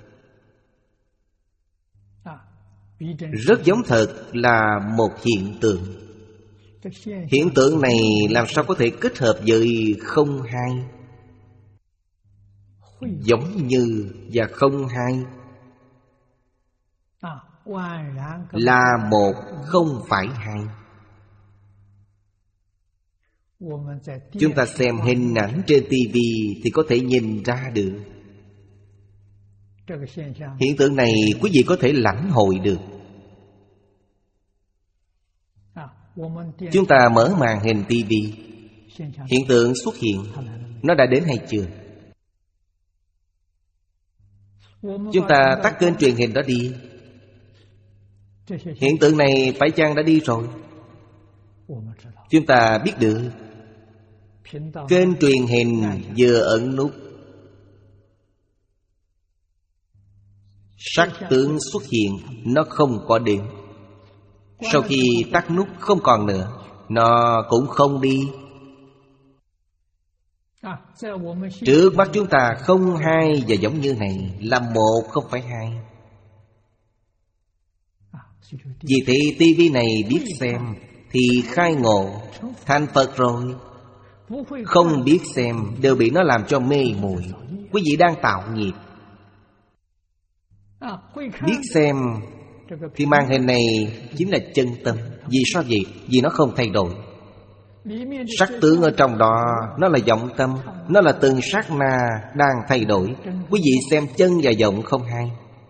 Rất giống thật là một hiện tượng. Hiện tượng này làm sao có thể kết hợp với không hai? Giống như và không hai là một, không phải hai. Chúng ta xem hình ảnh trên tivi thì có thể nhìn ra được. Hiện tượng này quý vị có thể lãnh hội được. Chúng ta mở màn hình tivi, hiện tượng xuất hiện, nó đã đến hay chưa? Chúng ta tắt kênh truyền hình đó đi, hiện tượng này phải chăng đã đi rồi? Chúng ta biết được. Kênh truyền hình vừa ẩn nút, sắc tướng xuất hiện, nó không có đến. Sau khi tắt nút không còn nữa, nó cũng không đi. Trước mắt chúng ta không hai và giống như này, là một không phải hai. Vì thế tivi này biết xem thì khai ngộ, thành Phật rồi. Không biết xem đều bị nó làm cho mê muội. Quý vị đang tạo nghiệp. Biết xem thì màn hình này chính là chân tâm. Vì sao vậy? Vì nó không thay đổi. Sắc tướng ở trong đó, nó là vọng tâm, nó là từng sát na đang thay đổi. Quý vị xem chân và vọng không hai.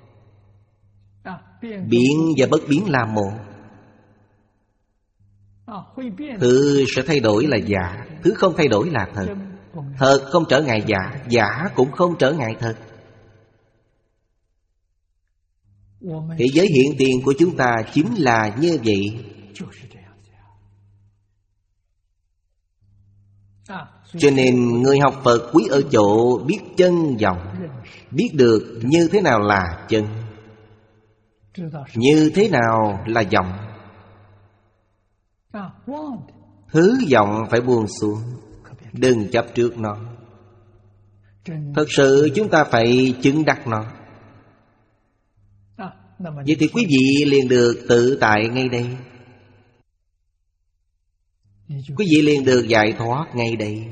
Biến và bất biến là một. Thứ sẽ thay đổi là giả, thứ không thay đổi là thật. Thật không trở ngại giả, giả cũng không trở ngại thật. Thế giới hiện tiền của chúng ta chính là như vậy. Cho nên người học Phật quý ở chỗ biết chân vọng, biết được như thế nào là chân, như thế nào là vọng. Thứ vọng phải buông xuống, đừng chấp trước nó. Thật sự chúng ta phải chứng đắc nó. Vậy thì quý vị liền được tự tại ngay đây. Quý vị liền được giải thoát ngay đây.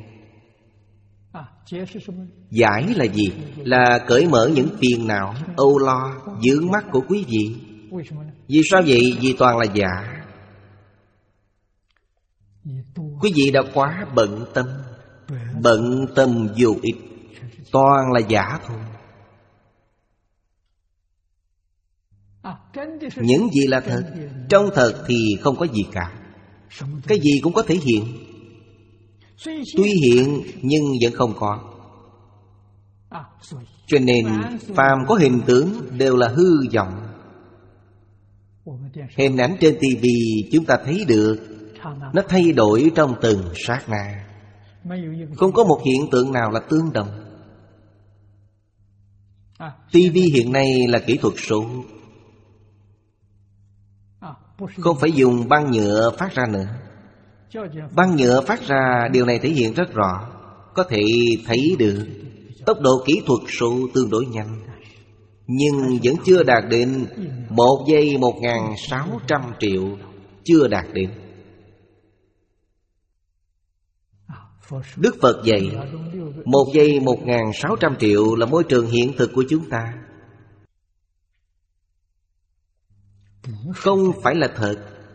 Giải là gì? Là cởi mở những phiền não, âu lo, vướng mắc của quý vị. Vì sao vậy? Vì toàn là giả. Quý vị đã quá bận tâm. Bận tâm vô ích, toàn là giả thôi. Những gì là thật? Trong thật thì không có gì cả. Cái gì cũng có thể hiện. Tuy hiện nhưng vẫn không có. Cho nên phàm có hình tướng đều là hư vọng. Hình ảnh trên tivi chúng ta thấy được, nó thay đổi trong từng sát na. Không có một hiện tượng nào là tương đồng. tivi hiện nay là kỹ thuật số, không phải dùng băng nhựa phát ra nữa. Băng nhựa phát ra điều này thể hiện rất rõ, có thể thấy được tốc độ kỹ thuật số tương đối nhanh, nhưng vẫn chưa đạt đến một giây một ngàn sáu trăm triệu. Chưa đạt đến. Đức Phật dạy một giây một ngàn sáu trăm triệu là môi trường hiện thực của chúng ta, không phải là thật.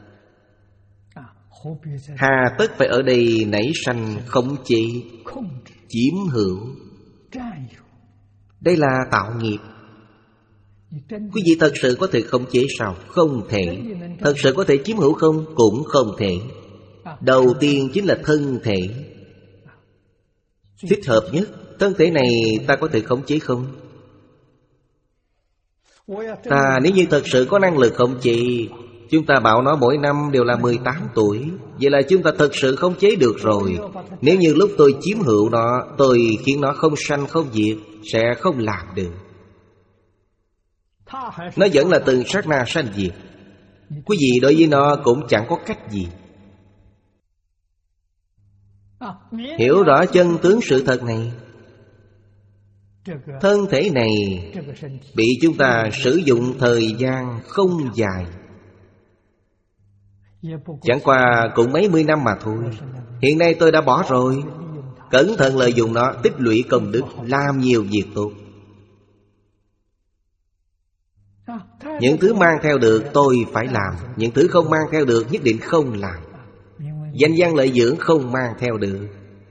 Hà tất phải ở đây nảy sanh khống chế, chiếm hữu. Đây là tạo nghiệp. Quý vị thật sự có thể khống chế sao? Không thể. Thật sự có thể chiếm hữu không? Cũng không thể. Đầu tiên chính là thân thể. Thích hợp nhất, thân thể này ta có thể khống chế không? Ta nếu như thật sự có năng lực khống chế, chúng ta bảo nó mỗi năm đều là mười tám tuổi, vậy là chúng ta thật sự khống chế được rồi. Nếu như lúc tôi chiếm hữu nó, tôi khiến nó không sanh không diệt, sẽ không làm được. Nó vẫn là từng sát na sanh diệt. Quý vị đối với nó cũng chẳng có cách gì. Hiểu rõ chân tướng sự thật này, thân thể này bị chúng ta sử dụng thời gian không dài, chẳng qua cũng mấy mươi năm mà thôi. Hiện nay tôi đã bỏ rồi. Cẩn thận lợi dụng nó, tích lũy công đức, làm nhiều việc tốt. Những thứ mang theo được tôi phải làm, những thứ không mang theo được nhất định không làm. Danh văn lợi dưỡng không mang theo được.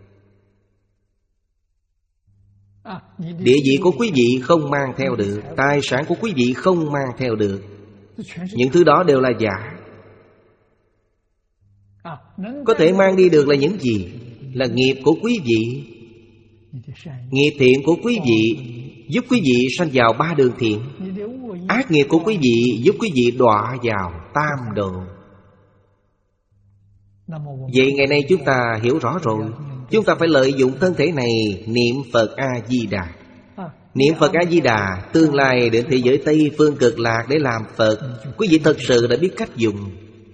Địa vị của quý vị không mang theo được, tài sản của quý vị không mang theo được. Những thứ đó đều là giả. Có thể mang đi được là những gì? Là nghiệp của quý vị. Nghiệp thiện của quý vị giúp quý vị sanh vào ba đường thiện. Ác nghiệp của quý vị giúp quý vị đọa vào tam độ. Vậy ngày nay chúng ta hiểu rõ rồi. Chúng ta phải lợi dụng thân thể này niệm Phật A-di-đà. Niệm Phật A-di-đà, tương lai đến thế giới Tây phương cực lạc để làm Phật. Quý vị thật sự đã biết cách dùng.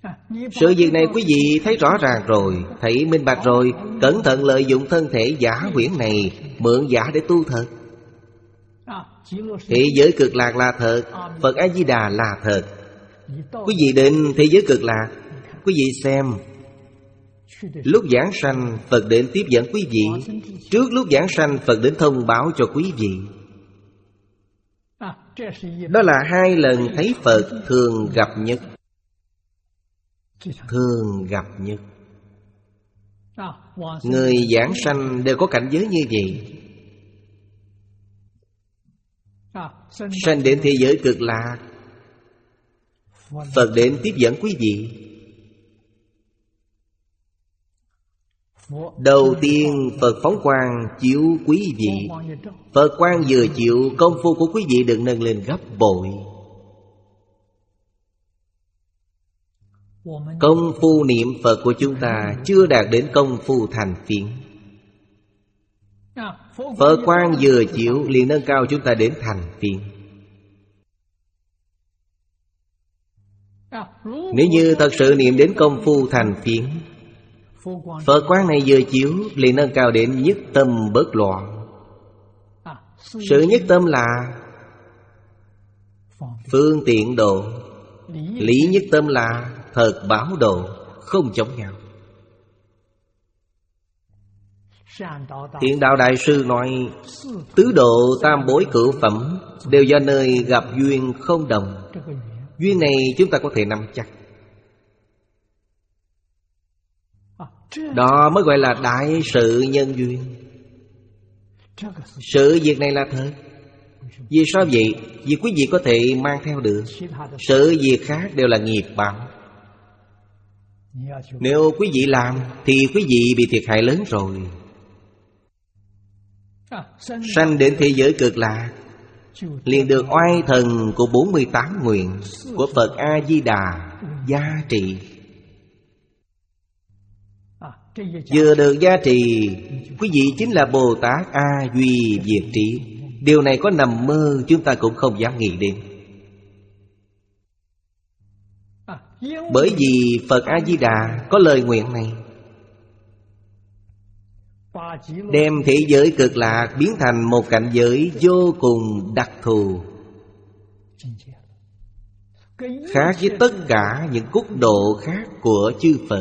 Sự việc này quý vị thấy rõ ràng rồi, thấy minh bạch rồi, cẩn thận lợi dụng thân thể giả huyễn này, mượn giả để tu thật. Thế giới cực lạc là thật, Phật A-di-đà là thật. Quý vị đến thế giới cực lạc, quý vị xem, lúc giảng sanh Phật đến tiếp dẫn quý vị. Trước lúc giảng sanh Phật đến thông báo cho quý vị. Đó là hai lần thấy Phật thường gặp nhất. Thường gặp nhất. Người giảng sanh đều có cảnh giới như vậy. Sanh đến thế giới cực lạc, Phật đến tiếp dẫn quý vị. Đầu tiên Phật phóng quang chiếu quý vị. Phật quang vừa chịu, công phu của quý vị được nâng lên gấp bội. Công phu niệm Phật của chúng ta chưa đạt đến công phu thành phiến. Phật quang vừa chịu liền nâng cao chúng ta đến thành phiến. Nếu như thật sự niệm đến công phu thành phiến, Phật quang này vừa chiếu liền nâng cao đến nhất tâm bất loạn. Sự nhất tâm là phương tiện độ, lý nhất tâm là thật bảo độ, không chống nhau. Thiện đạo đại sư nói, tứ độ tam bối cửu phẩm đều do nơi gặp duyên không đồng. Duyên này chúng ta có thể nắm chắc. Đó mới gọi là đại sự nhân duyên. Sự việc này là thật. Vì sao vậy? Vì quý vị có thể mang theo được. Sự việc khác đều là nghiệp báo. Nếu quý vị làm thì quý vị bị thiệt hại lớn rồi. Sanh đến thế giới cực lạc liền được oai thần của bốn mươi tám nguyện của Phật A-di-đà gia trị. Vừa được gia trì, quý vị chính là Bồ Tát A Duy Diệt Trí. Điều này có nằm mơ chúng ta cũng không dám nghĩ đến. Bởi vì Phật A-di-đà có lời nguyện này, đem thế giới cực lạc biến thành một cảnh giới vô cùng đặc thù, khác với tất cả những quốc độ khác của chư Phật.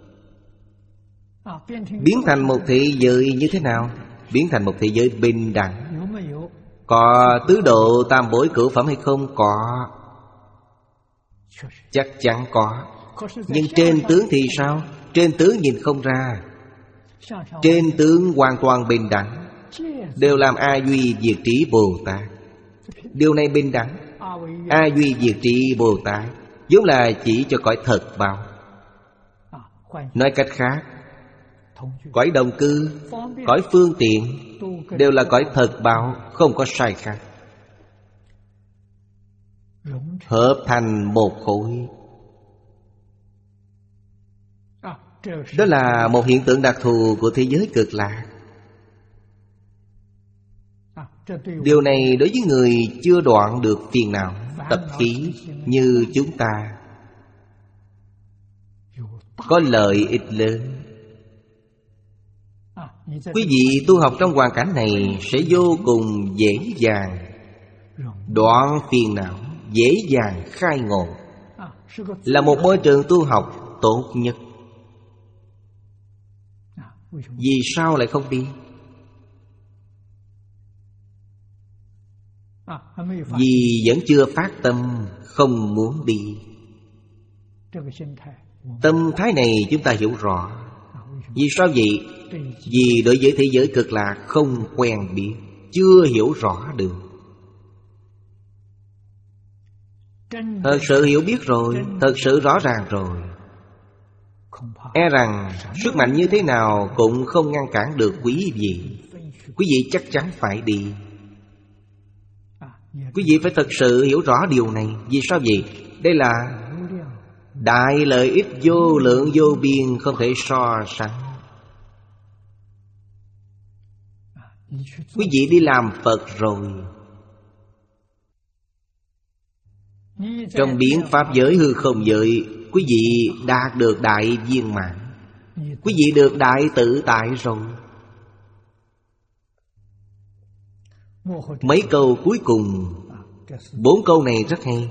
Biến thành một thế giới như thế nào? Biến thành một thế giới bình đẳng. Có tứ độ tam bối cửu phẩm hay không? Có. Chắc chắn có. Nhưng trên tướng thì sao? Trên tướng nhìn không ra. Trên tướng hoàn toàn bình đẳng, đều làm A Duy Diệt Trí Bồ Tát. Điều này bình đẳng A Duy Diệt Trí Bồ Tát vốn là chỉ cho cõi thật báo. Nói cách khác, cõi đồng cư, cõi phương tiện đều là cõi thật báo, không có sai khác. Hợp thành một khối. Đó là một hiện tượng đặc thù của thế giới cực lạc. Điều này đối với người chưa đoạn được phiền não, tập khí như chúng ta có lợi ích lớn. Quý vị tu học trong hoàn cảnh này sẽ vô cùng dễ dàng đoạn phiền não, dễ dàng khai ngộ. Là một môi trường tu học tốt nhất. Vì sao lại không đi? Vì vẫn chưa phát tâm, không muốn đi. Tâm thái này chúng ta hiểu rõ. Vì sao vậy? Vì đối với thế giới cực lạc không quen biết, chưa hiểu rõ được. Thật sự hiểu biết rồi, thật sự rõ ràng rồi, e rằng sức mạnh như thế nào cũng không ngăn cản được quý vị. Quý vị chắc chắn phải đi. Quý vị phải thật sự hiểu rõ điều này. Vì sao vậy? Đây là đại lợi ích vô lượng vô biên, không thể so sánh. Quý vị đi làm Phật rồi, trong biến pháp giới hư không giới quý vị đạt được đại viên mãn, quý vị được đại tự tại rồi. Mấy câu cuối cùng, bốn câu này rất hay.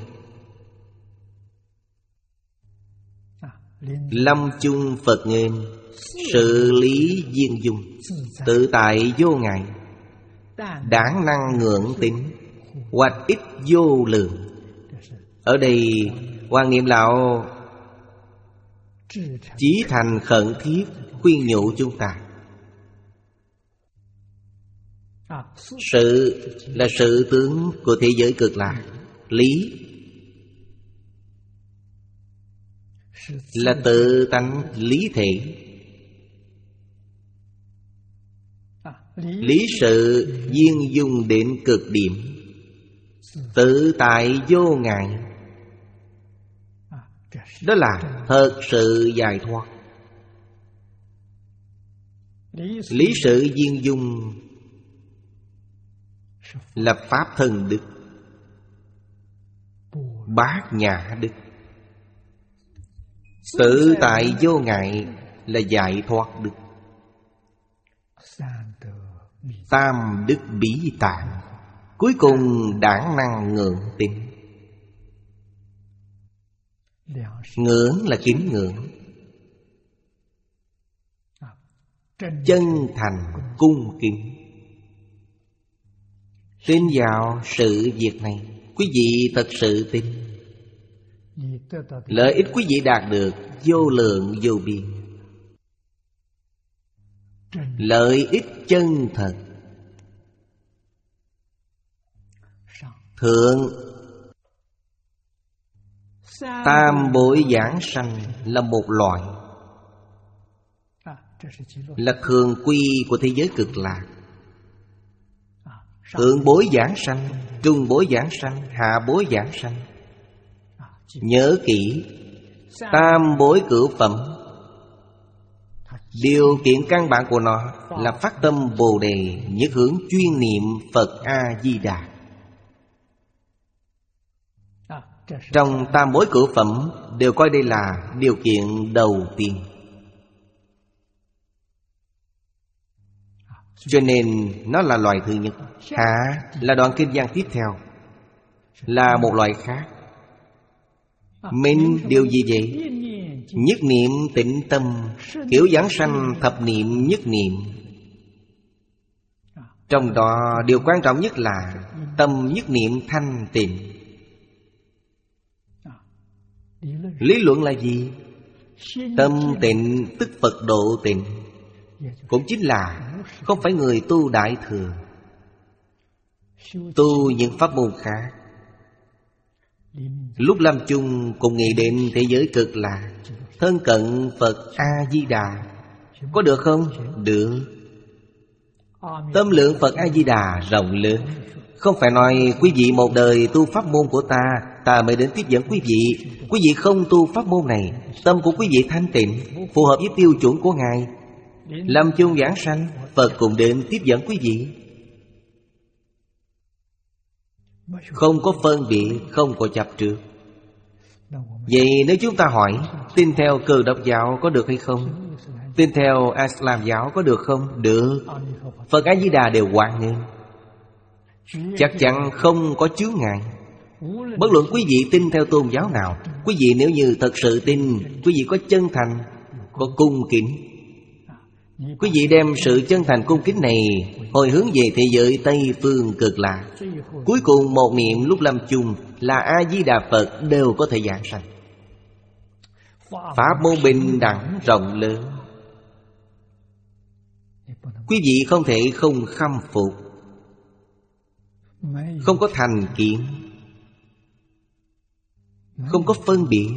Lâm chung Phật nghênh, sự lý viên dung, tự tại vô ngại, đãng năng ngưỡng tính, hoạch ích vô lượng. Ở đây Hoàng Niệm Lão chí thành khẩn thiết khuyên nhủ chúng ta. Sự là sự tướng của thế giới cực lạc, lý là tự tánh lý thể. Lý sự viên dung đến cực điểm, tự tại vô ngại. Đó là thật sự giải thoát. Lý sự viên dung là pháp thân đức, bát nhã đức. Tự tại vô ngại là giải thoát đức. Tam đức bí tạng, cuối cùng đãng năng ngưỡng tính. Ngưỡng là kính ngưỡng, chân thành cung kính. Tin vào sự việc này, quý vị thật sự tin, lợi ích quý vị đạt được vô lượng vô biên. Lợi ích chân thật. Thượng tam bội giảng sanh là một loại, là thường quy của thế giới cực lạc. Thượng bối giảng sanh, trung bối giảng sanh, hạ bối giảng sanh. Nhớ kỹ, tam bối cửu phẩm, điều kiện căn bản của nó là phát tâm Bồ Đề, nhất hướng chuyên niệm Phật A-di-đà. Trong tam bối cửu phẩm đều coi đây là điều kiện đầu tiên. Cho nên nó là loại thứ nhất. Hạ là đoạn kinh văn tiếp theo, là một loại khác. Minh điều gì vậy? Nhất niệm tĩnh tâm, kiểu giảng sanh thập niệm nhất niệm. Trong đó điều quan trọng nhất là tâm nhất niệm thanh tịnh. Lý luận là gì? Tâm tịnh tức Phật độ tịnh, cũng chính là không phải người tu đại thừa, tu những pháp môn khác. Lúc lâm chung cùng nghĩ đến thế giới cực lạc, thân cận Phật A-di-đà, có được không? Được. Tâm lượng Phật A-di-đà rộng lớn. Không phải nói quý vị một đời tu pháp môn của ta, ta mới đến tiếp dẫn quý vị. Quý vị không tu pháp môn này, tâm của quý vị thanh tịnh, phù hợp với tiêu chuẩn của Ngài. Lâm chung giảng sanh, Phật cùng đến tiếp dẫn quý vị. Không có phân biệt, không có chấp trước. Vậy nếu chúng ta hỏi, tin theo Cơ Đốc giáo có được hay không? Tin theo A-la-hán giáo có được không? Được. Phật A-di-đà đều hoan nghênh, chắc chắn không có chướng ngại. Bất luận quý vị tin theo tôn giáo nào, quý vị nếu như thật sự tin, quý vị có chân thành, có cung kính, quý vị đem sự chân thành cung kính này hồi hướng về thế giới Tây Phương cực lạc, cuối cùng một niệm lúc lâm chung là A-di-đà Phật đều có thể giảng sanh. Pháp môn bình đẳng rộng lớn, quý vị không thể không khâm phục, không có thành kiến, không có phân biệt.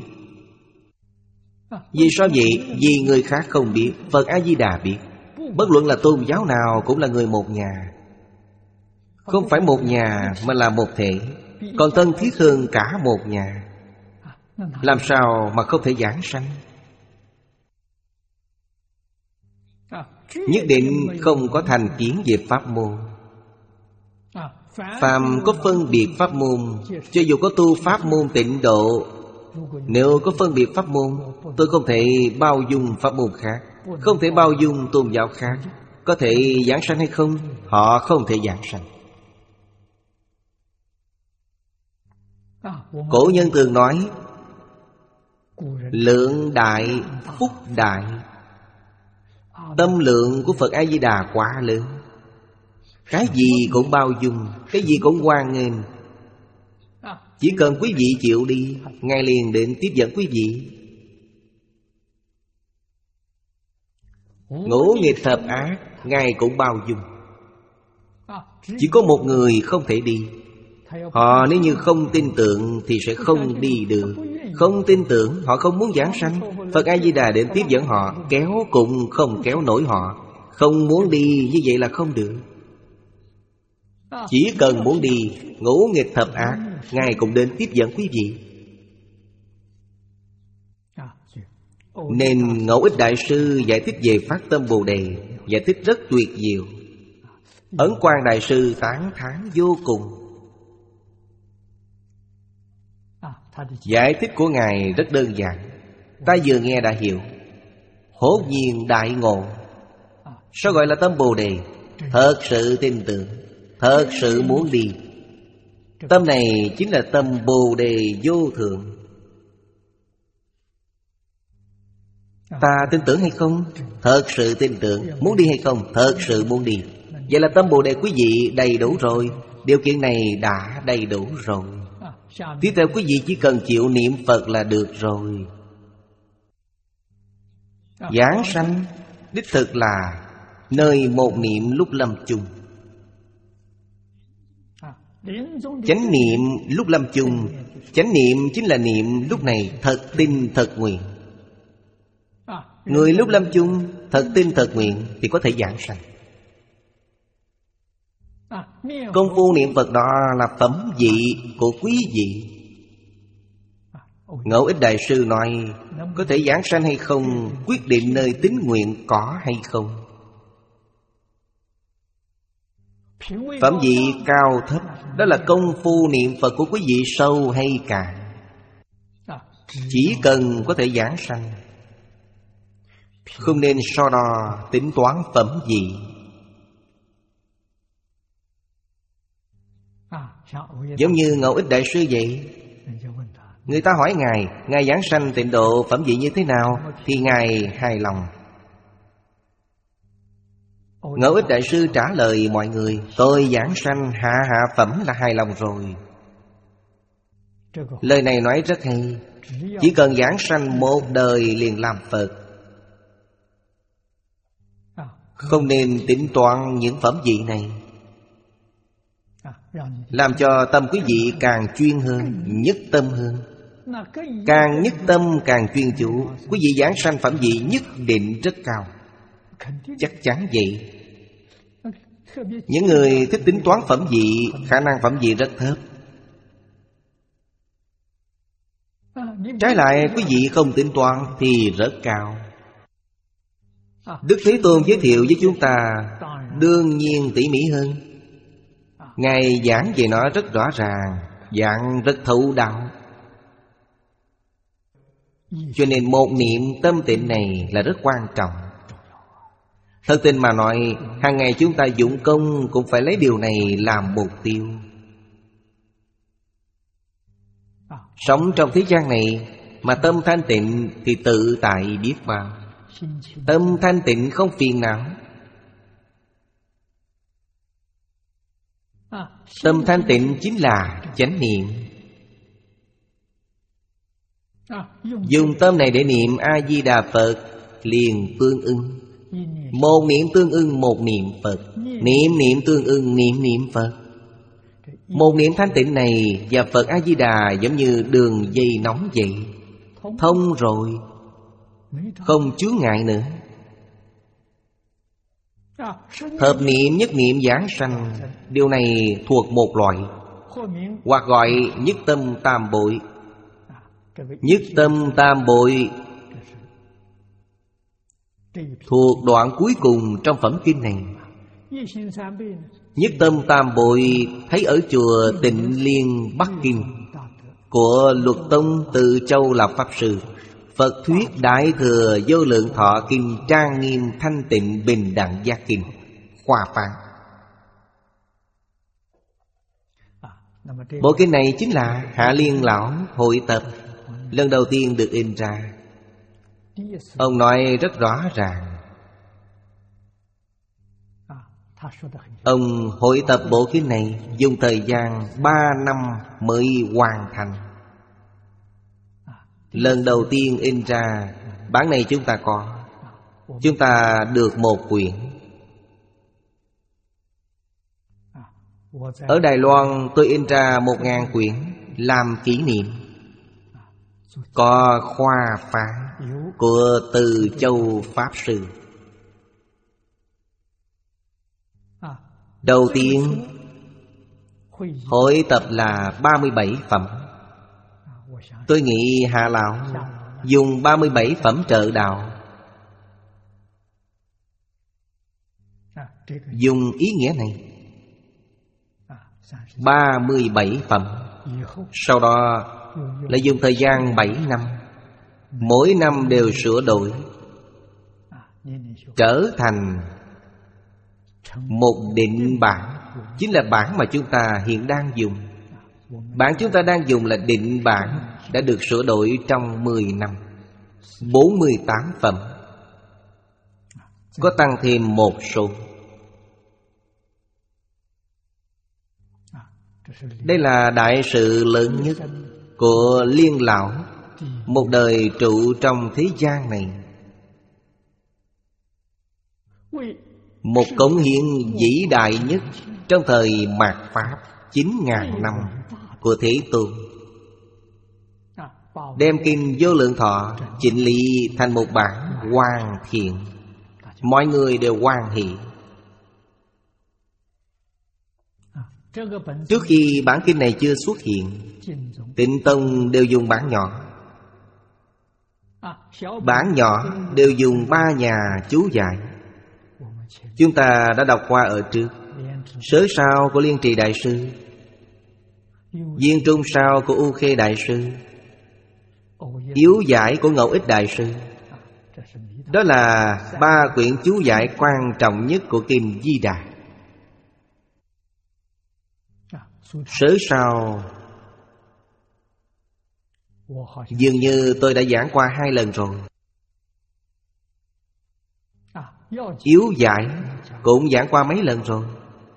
Vì sao vậy? Vì người khác không biết, Phật A-di-đà biết. Bất luận là tôn giáo nào cũng là người một nhà. Không phải một nhà mà là một thể, còn thân thiết hơn cả một nhà. Làm sao mà không thể giảng sanh? Nhất định không có thành kiến về pháp môn. Phàm có phân biệt pháp môn, cho dù có tu pháp môn tịnh độ, Nếu có phân biệt pháp môn, tôi không thể bao dung pháp môn khác, không thể bao dung tôn giáo khác. Có thể giảng sanh hay không? Họ không thể giảng sanh. Cổ nhân thường nói lượng đại, phúc đại. Tâm lượng của Phật A-di-đà quá lớn, cái gì cũng bao dung, cái gì cũng hoan nghênh. Chỉ cần quý vị chịu đi, Ngài liền đến tiếp dẫn quý vị. Ngũ nghịch thập ác, Ngài cũng bao dung. Chỉ có một người không thể đi. Họ nếu như không tin tưởng thì sẽ không đi được. Không tin tưởng, họ không muốn giảng sanh, Phật A-di-đà đến tiếp dẫn họ, kéo cũng không kéo nổi họ. Không muốn đi như vậy là không được. Chỉ cần muốn đi, ngũ nghịch thập ác, Ngài cũng đến tiếp dẫn quý vị. Nên Ngẫu Ích Đại Sư giải thích về phát tâm Bồ Đề, giải thích rất tuyệt diệu. Ấn Quang Đại Sư tán thán vô cùng. Giải thích của Ngài rất đơn giản, ta vừa nghe đã hiểu. Hốt nhiên đại ngộ. Sao gọi là tâm Bồ Đề? Thật sự tin tưởng, thật sự muốn đi. Tâm này chính là tâm Bồ Đề vô thượng. Ta tin tưởng hay không? Thật sự tin tưởng. Muốn đi hay không? Thật sự muốn đi. Vậy là tâm Bồ Đề quý vị đầy đủ rồi. Điều kiện này đã đầy đủ rồi. Tiếp theo quý vị chỉ cần chịu niệm Phật là được rồi. Giảng sanh đích thực là nơi một niệm lúc lâm chung. Chánh niệm lúc lâm chung. Chánh niệm chính là niệm lúc này thật tin thật nguyện. Người lúc lâm chung thật tin thật nguyện thì có thể giảng sanh. Công phu niệm Phật đó là phẩm vị của quý vị. Ngẫu Ích Đại Sư nói có thể giảng sanh hay không quyết định nơi tín nguyện có hay không. Phẩm vị cao thấp đó là công phu niệm Phật của quý vị sâu hay cạn. Chỉ cần có thể giảng sanh, không nên so đo tính toán phẩm vị. Giống như Ngẫu Ích Đại Sư vậy. Người ta hỏi Ngài, Ngài giảng sanh tịnh độ phẩm vị như thế nào? Thì Ngài hài lòng. Ngẫu Ích Đại Sư trả lời mọi người, tôi giảng sanh hạ hạ phẩm là hài lòng rồi. Lời này nói rất hay. Chỉ cần giảng sanh một đời liền làm Phật. Không nên tính toán những phẩm vị này, làm cho tâm quý vị càng chuyên hơn, nhất tâm hơn. Càng nhất tâm càng chuyên chủ, quý vị giảng sanh phẩm vị nhất định rất cao. Chắc chắn vậy. Những người thích tính toán phẩm vị, khả năng phẩm vị rất thấp. Trái lại quý vị không tính toán thì rất cao. Đức Thế Tôn giới thiệu với chúng ta đương nhiên tỉ mỉ hơn. Ngài giảng về nó rất rõ ràng, giảng rất thấu đạo. Cho nên một niệm tâm tịnh này là rất quan trọng. Thật tình mà nói, hàng ngày chúng ta dụng công cũng phải lấy điều này làm mục tiêu. Sống trong thế gian này mà tâm thanh tịnh thì tự tại biết bao. Tâm thanh tịnh không phiền não. Tâm thanh tịnh chính là chánh niệm. Dùng tâm này để niệm A-di-đà Phật liền tương ưng. Một niệm tương ưng một niệm Phật, niệm niệm tương ưng niệm niệm Phật. Một niệm thanh tịnh này và Phật A-di-đà giống như đường dây nóng vậy. Thông rồi, không chướng ngại nữa. Hợp niệm nhất niệm giảng sanh, điều này thuộc một loại, hoặc gọi nhất tâm tam bội. Nhất tâm tam bội thuộc đoạn cuối cùng trong phẩm kinh này. Nhất tâm tam bội thấy ở chùa Tịnh Liên Bắc Kinh. của Luật Tông Từ Châu Lão Pháp Sư. Phật thuyết Đại Thừa Vô Lượng Thọ Kinh trang nghiêm thanh tịnh bình đẳng giác kinh. Khoa phán. Bộ kinh này chính là Hạ Liên Lão hội tập lần đầu tiên được in ra. Ông nói rất rõ ràng. Ông hội tập bộ kinh này dùng thời gian ba năm mới hoàn thành. Lần đầu tiên in ra, bản này chúng ta có. Chúng ta được một quyển. Ở Đài Loan tôi in ra một ngàn quyển làm kỷ niệm. Có khoa phán của Từ Châu Pháp Sư. Đầu tiên hội tập là ba mươi bảy phẩm. Tôi nghĩ Hạ Lão dùng ba mươi bảy phẩm trợ đạo. Dùng ý nghĩa này ba mươi bảy phẩm. Sau đó lại dùng thời gian bảy năm. Mỗi năm đều sửa đổi, trở thành một định bản. Chính là bản mà chúng ta hiện đang dùng. Bản chúng ta đang dùng là định bản, đã được sửa đổi trong mười năm. Bốn mươi tám phẩm. Có tăng thêm một số. Đây là đại sự lớn nhất của Liên Lão, một đời trụ trong thế gian này. Một cống hiến vĩ đại nhất trong thời mạt Pháp chín ngàn năm của Thế Tôn. Đem kinh Vô Lượng Thọ chỉnh lý thành một bản hoàn thiện. Mọi người đều hoan hỷ. Trước khi bản kinh này chưa xuất hiện, Tịnh Tông đều dùng bản nhỏ. Bản nhỏ đều dùng ba nhà chú giải. Chúng ta đã đọc qua ở trước. Sớ sao của Liên Trì Đại Sư, Viên Trung sao của U Khê Đại Sư, Yếu giải của Ngẫu Ích Đại Sư. Đó là ba quyển chú giải quan trọng nhất của Kinh Di Đà. Sớ sao dường như tôi đã giảng qua hai lần rồi. Yếu giải cũng giảng qua mấy lần rồi.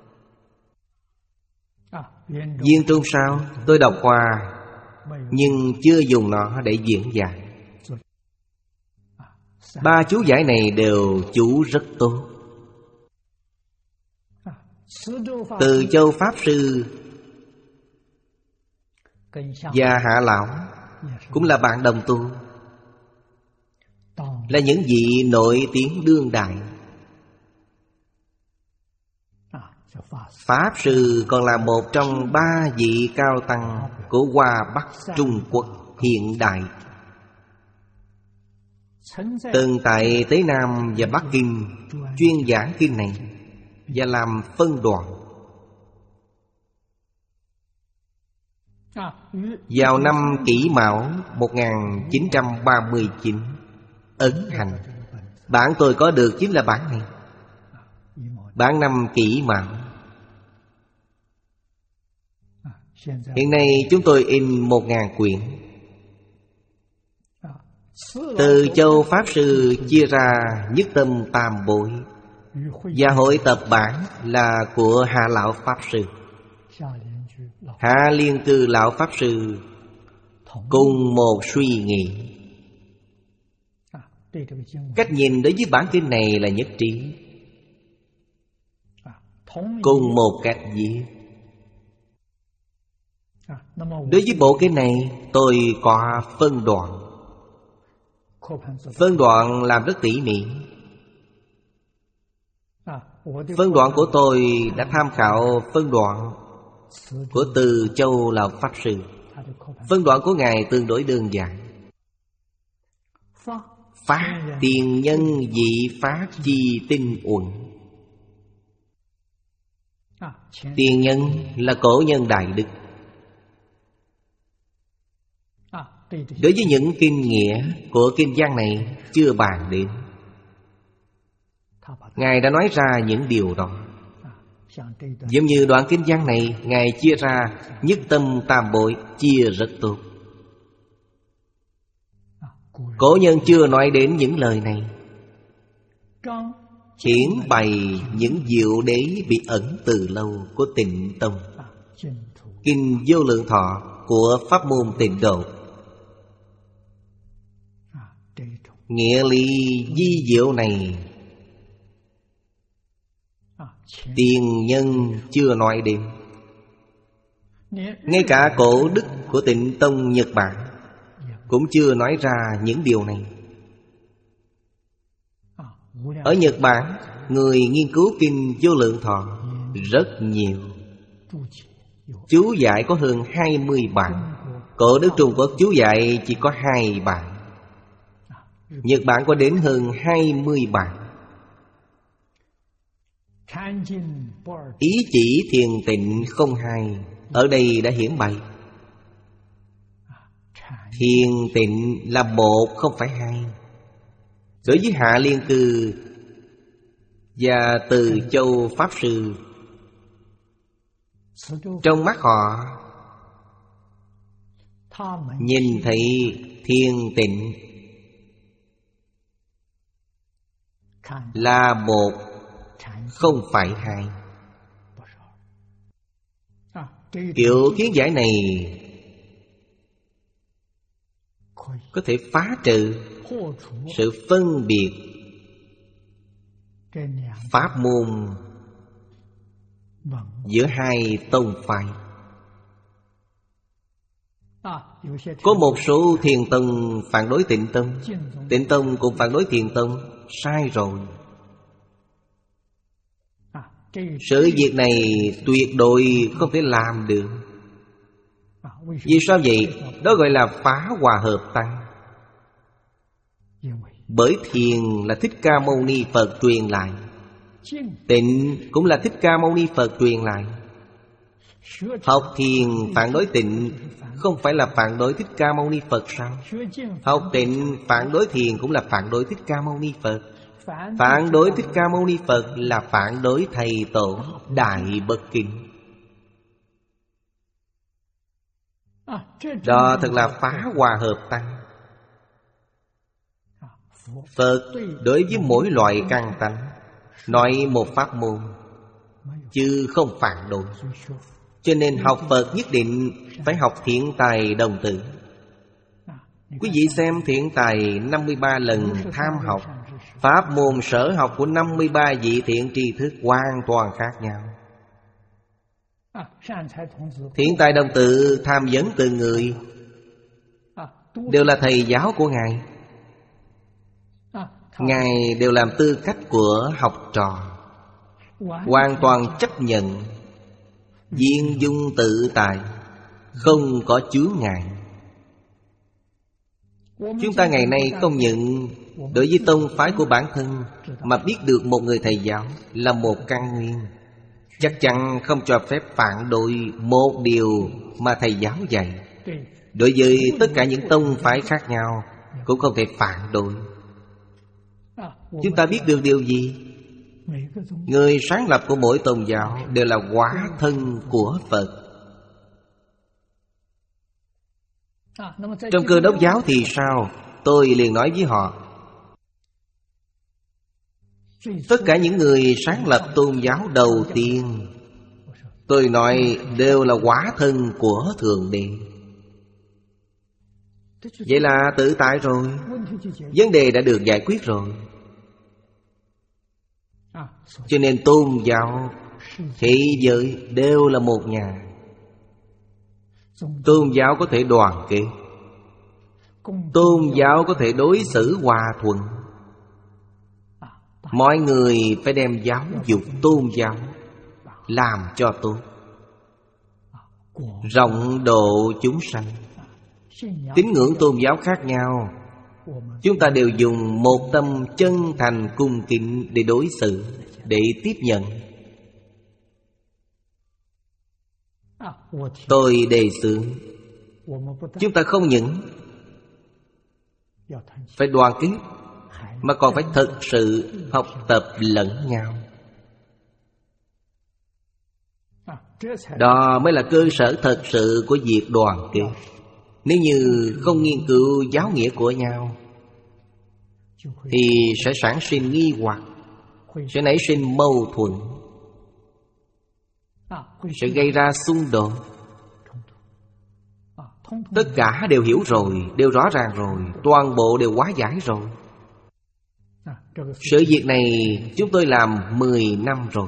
Viên Trung sao tôi đọc qua, nhưng chưa dùng nó để diễn giải. Ba chú giải này đều chú rất tốt. Từ Châu Pháp Sư và Hạ Lão cũng là bạn đồng tu, là những vị nổi tiếng đương đại. Pháp Sư còn là một trong ba vị cao tăng của Hoa Bắc Trung Quốc hiện đại, từng tại Tế Nam và Bắc Kinh chuyên giảng kinh này và làm phân đoạn. Vào năm Kỷ Mão một nghìn chín trăm ba mươi chín, ấn hành. Bản tôi có được chính là bản này. Bản năm Kỷ Mão. Hiện nay chúng tôi in một ngàn quyển. Từ Châu Pháp Sư chia ra nhất tâm tam bội, và hội tập bản là của Hạ Lão Pháp Sư. Hạ Liên Cư Lão Pháp Sư cùng một suy nghĩ. Cách nhìn đối với bản kinh này là nhất trí, cùng một cách viết. Đối với bộ kinh này tôi có phân đoạn. Phân đoạn làm rất tỉ mỉ. Phân đoạn của tôi đã tham khảo phân đoạn của Từ Châu Lão Pháp Sư. Phân đoạn của Ngài tương đối đơn giản. Phát tiền nhân dị pháp chi tinh uẩn. Tiền nhân là cổ nhân đại đức. Đối với những kinh nghĩa của kinh văn này chưa bàn đến, Ngài đã nói ra những điều đó. Giống như đoạn kinh văn này, Ngài chia ra nhất tâm tam bội, chia rất tốt. Cổ nhân chưa nói đến những lời này, hiển bày những diệu đế bị ẩn từ lâu của Tịnh Tông. Kinh Vô Lượng Thọ của pháp môn Tịnh Độ, nghĩa lý di diệu này tiền nhân chưa nói đến. Ngay cả cổ đức của Tịnh Tông Nhật Bản cũng chưa nói ra những điều này. Ở Nhật Bản, người nghiên cứu kinh Vô Lượng Thọ rất nhiều. Chú giải có hơn hai mươi bản. Cổ đức Trung Quốc chú giải chỉ có hai bản. Nhật Bản có đến hơn hai mươi bản. Ý chỉ thiền tịnh không hai ở đây đã hiển bày. Thiền tịnh là một không phải hai. Đối với Hạ Liên Cư và Từ Châu Pháp Sư, trong mắt họ nhìn thấy thiền tịnh là một không phải hai. Kiểu kiến giải này có thể phá trừ sự phân biệt pháp môn giữa hai tông phái. Có một số thiền tông phản đối Tịnh Tông, Tịnh Tông cũng phản đối thiền tông. Sai rồi. Sự việc này tuyệt đối không thể làm được. Vì sao vậy? Đó gọi là phá hòa hợp tăng. Bởi thiền là Thích Ca Mâu Ni Phật truyền lại, tịnh cũng là Thích Ca Mâu Ni Phật truyền lại. Học thiền phản đối tịnh không phải là phản đối Thích Ca Mâu Ni Phật sao? Học tịnh phản đối thiền cũng là phản đối Thích Ca Mâu Ni Phật. Phản đối Thích Ca Mâu Ni Phật là phản đối Thầy Tổ Đại Bất Kinh. Đó thật là phá hòa hợp tăng. Phật đối với mỗi loại căn tánh nói một pháp môn, chứ không phản đối. Cho nên học Phật nhất định phải học Thiện Tài Đồng Tử. Quý vị xem Thiện Tài năm mươi ba lần tham học, pháp môn sở học của năm mươi ba vị thiện tri thức hoàn toàn khác nhau. Thiện Tài Đồng Tử tham vấn từ người đều là thầy giáo của Ngài. Ngài đều làm tư cách của học trò, hoàn toàn chấp nhận, viên dung tự tại, không có chướng ngại. Chúng ta ngày nay không nhận đối với tông phái của bản thân mà biết được một người thầy giáo là một căn nguyên, chắc chắn không cho phép phản đối một điều mà thầy giáo dạy. Đối với tất cả những tông phái khác nhau cũng không thể phản đối. Chúng ta biết được điều gì? Người sáng lập của mỗi tôn giáo đều là hóa thân của Phật. Trong Cơ Đốc giáo thì sao? Tôi liền nói với họ, tất cả những người sáng lập tôn giáo đầu tiên, tôi nói đều là hóa thân của Thượng Đế. Vậy là tự tại rồi, vấn đề đã được giải quyết rồi. Cho nên tôn giáo, thế giới đều là một nhà. Tôn giáo có thể đoàn kết, tôn giáo có thể đối xử hòa thuận. Mọi người phải đem giáo dục tôn giáo làm cho tốt, rộng độ chúng sanh. Tín ngưỡng tôn giáo khác nhau, chúng ta đều dùng một tâm chân thành cung kính để đối xử, để tiếp nhận. Tôi đề xướng chúng ta không những phải đoàn kết, mà còn phải thực sự học tập lẫn nhau. Đó mới là cơ sở thật sự của việc đoàn kết. Nếu như không nghiên cứu giáo nghĩa của nhau thì sẽ sản sinh nghi hoặc, sẽ nảy sinh mâu thuẫn, sẽ gây ra xung đột. Tất cả đều hiểu rồi, đều rõ ràng rồi, toàn bộ đều hóa giải rồi. Sự việc này chúng tôi làm mười năm rồi.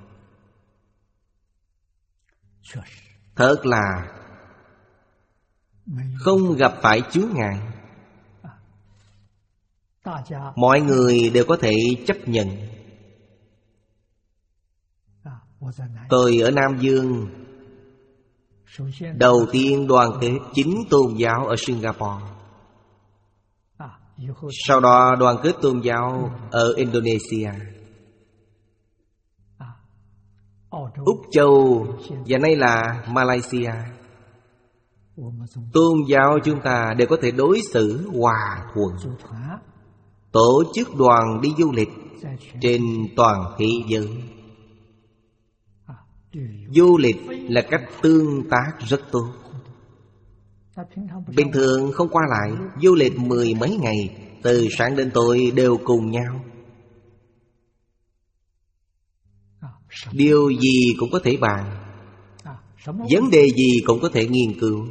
Thật là không gặp phải chướng ngại. Mọi người đều có thể chấp nhận. Tôi ở Nam Dương đầu tiên đoàn kết chính tôn giáo ở Singapore. Sau đó đoàn kết tôn giáo ở Indonesia, Úc Châu và nay là Malaysia. Tôn giáo chúng ta đều có thể đối xử hòa thuận, tổ chức đoàn đi du lịch trên toàn thế giới. Du lịch là cách tương tác rất tốt. Bình thường không qua lại, du lịch mười mấy ngày, từ sáng đến tối đều cùng nhau. Điều gì cũng có thể bàn, vấn đề gì cũng có thể nghiên cứu.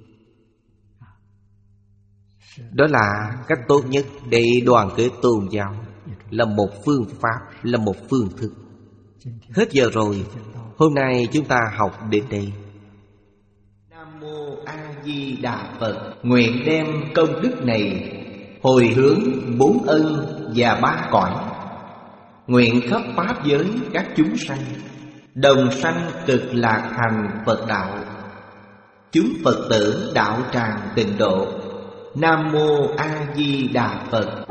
Đó là cách tốt nhất để đoàn kết tôn giáo, là một phương pháp, là một phương thức. Hết giờ rồi, hôm nay chúng ta học đến đây. Nam Mô A Di Đà Phật. Nguyện đem công đức này hồi hướng bốn ân và ba cõi, nguyện khắp pháp giới các chúng sanh đồng sanh cực lạc hành Phật đạo, chúng Phật tử đạo tràng tịnh độ. Nam Mô A Di Đà Phật.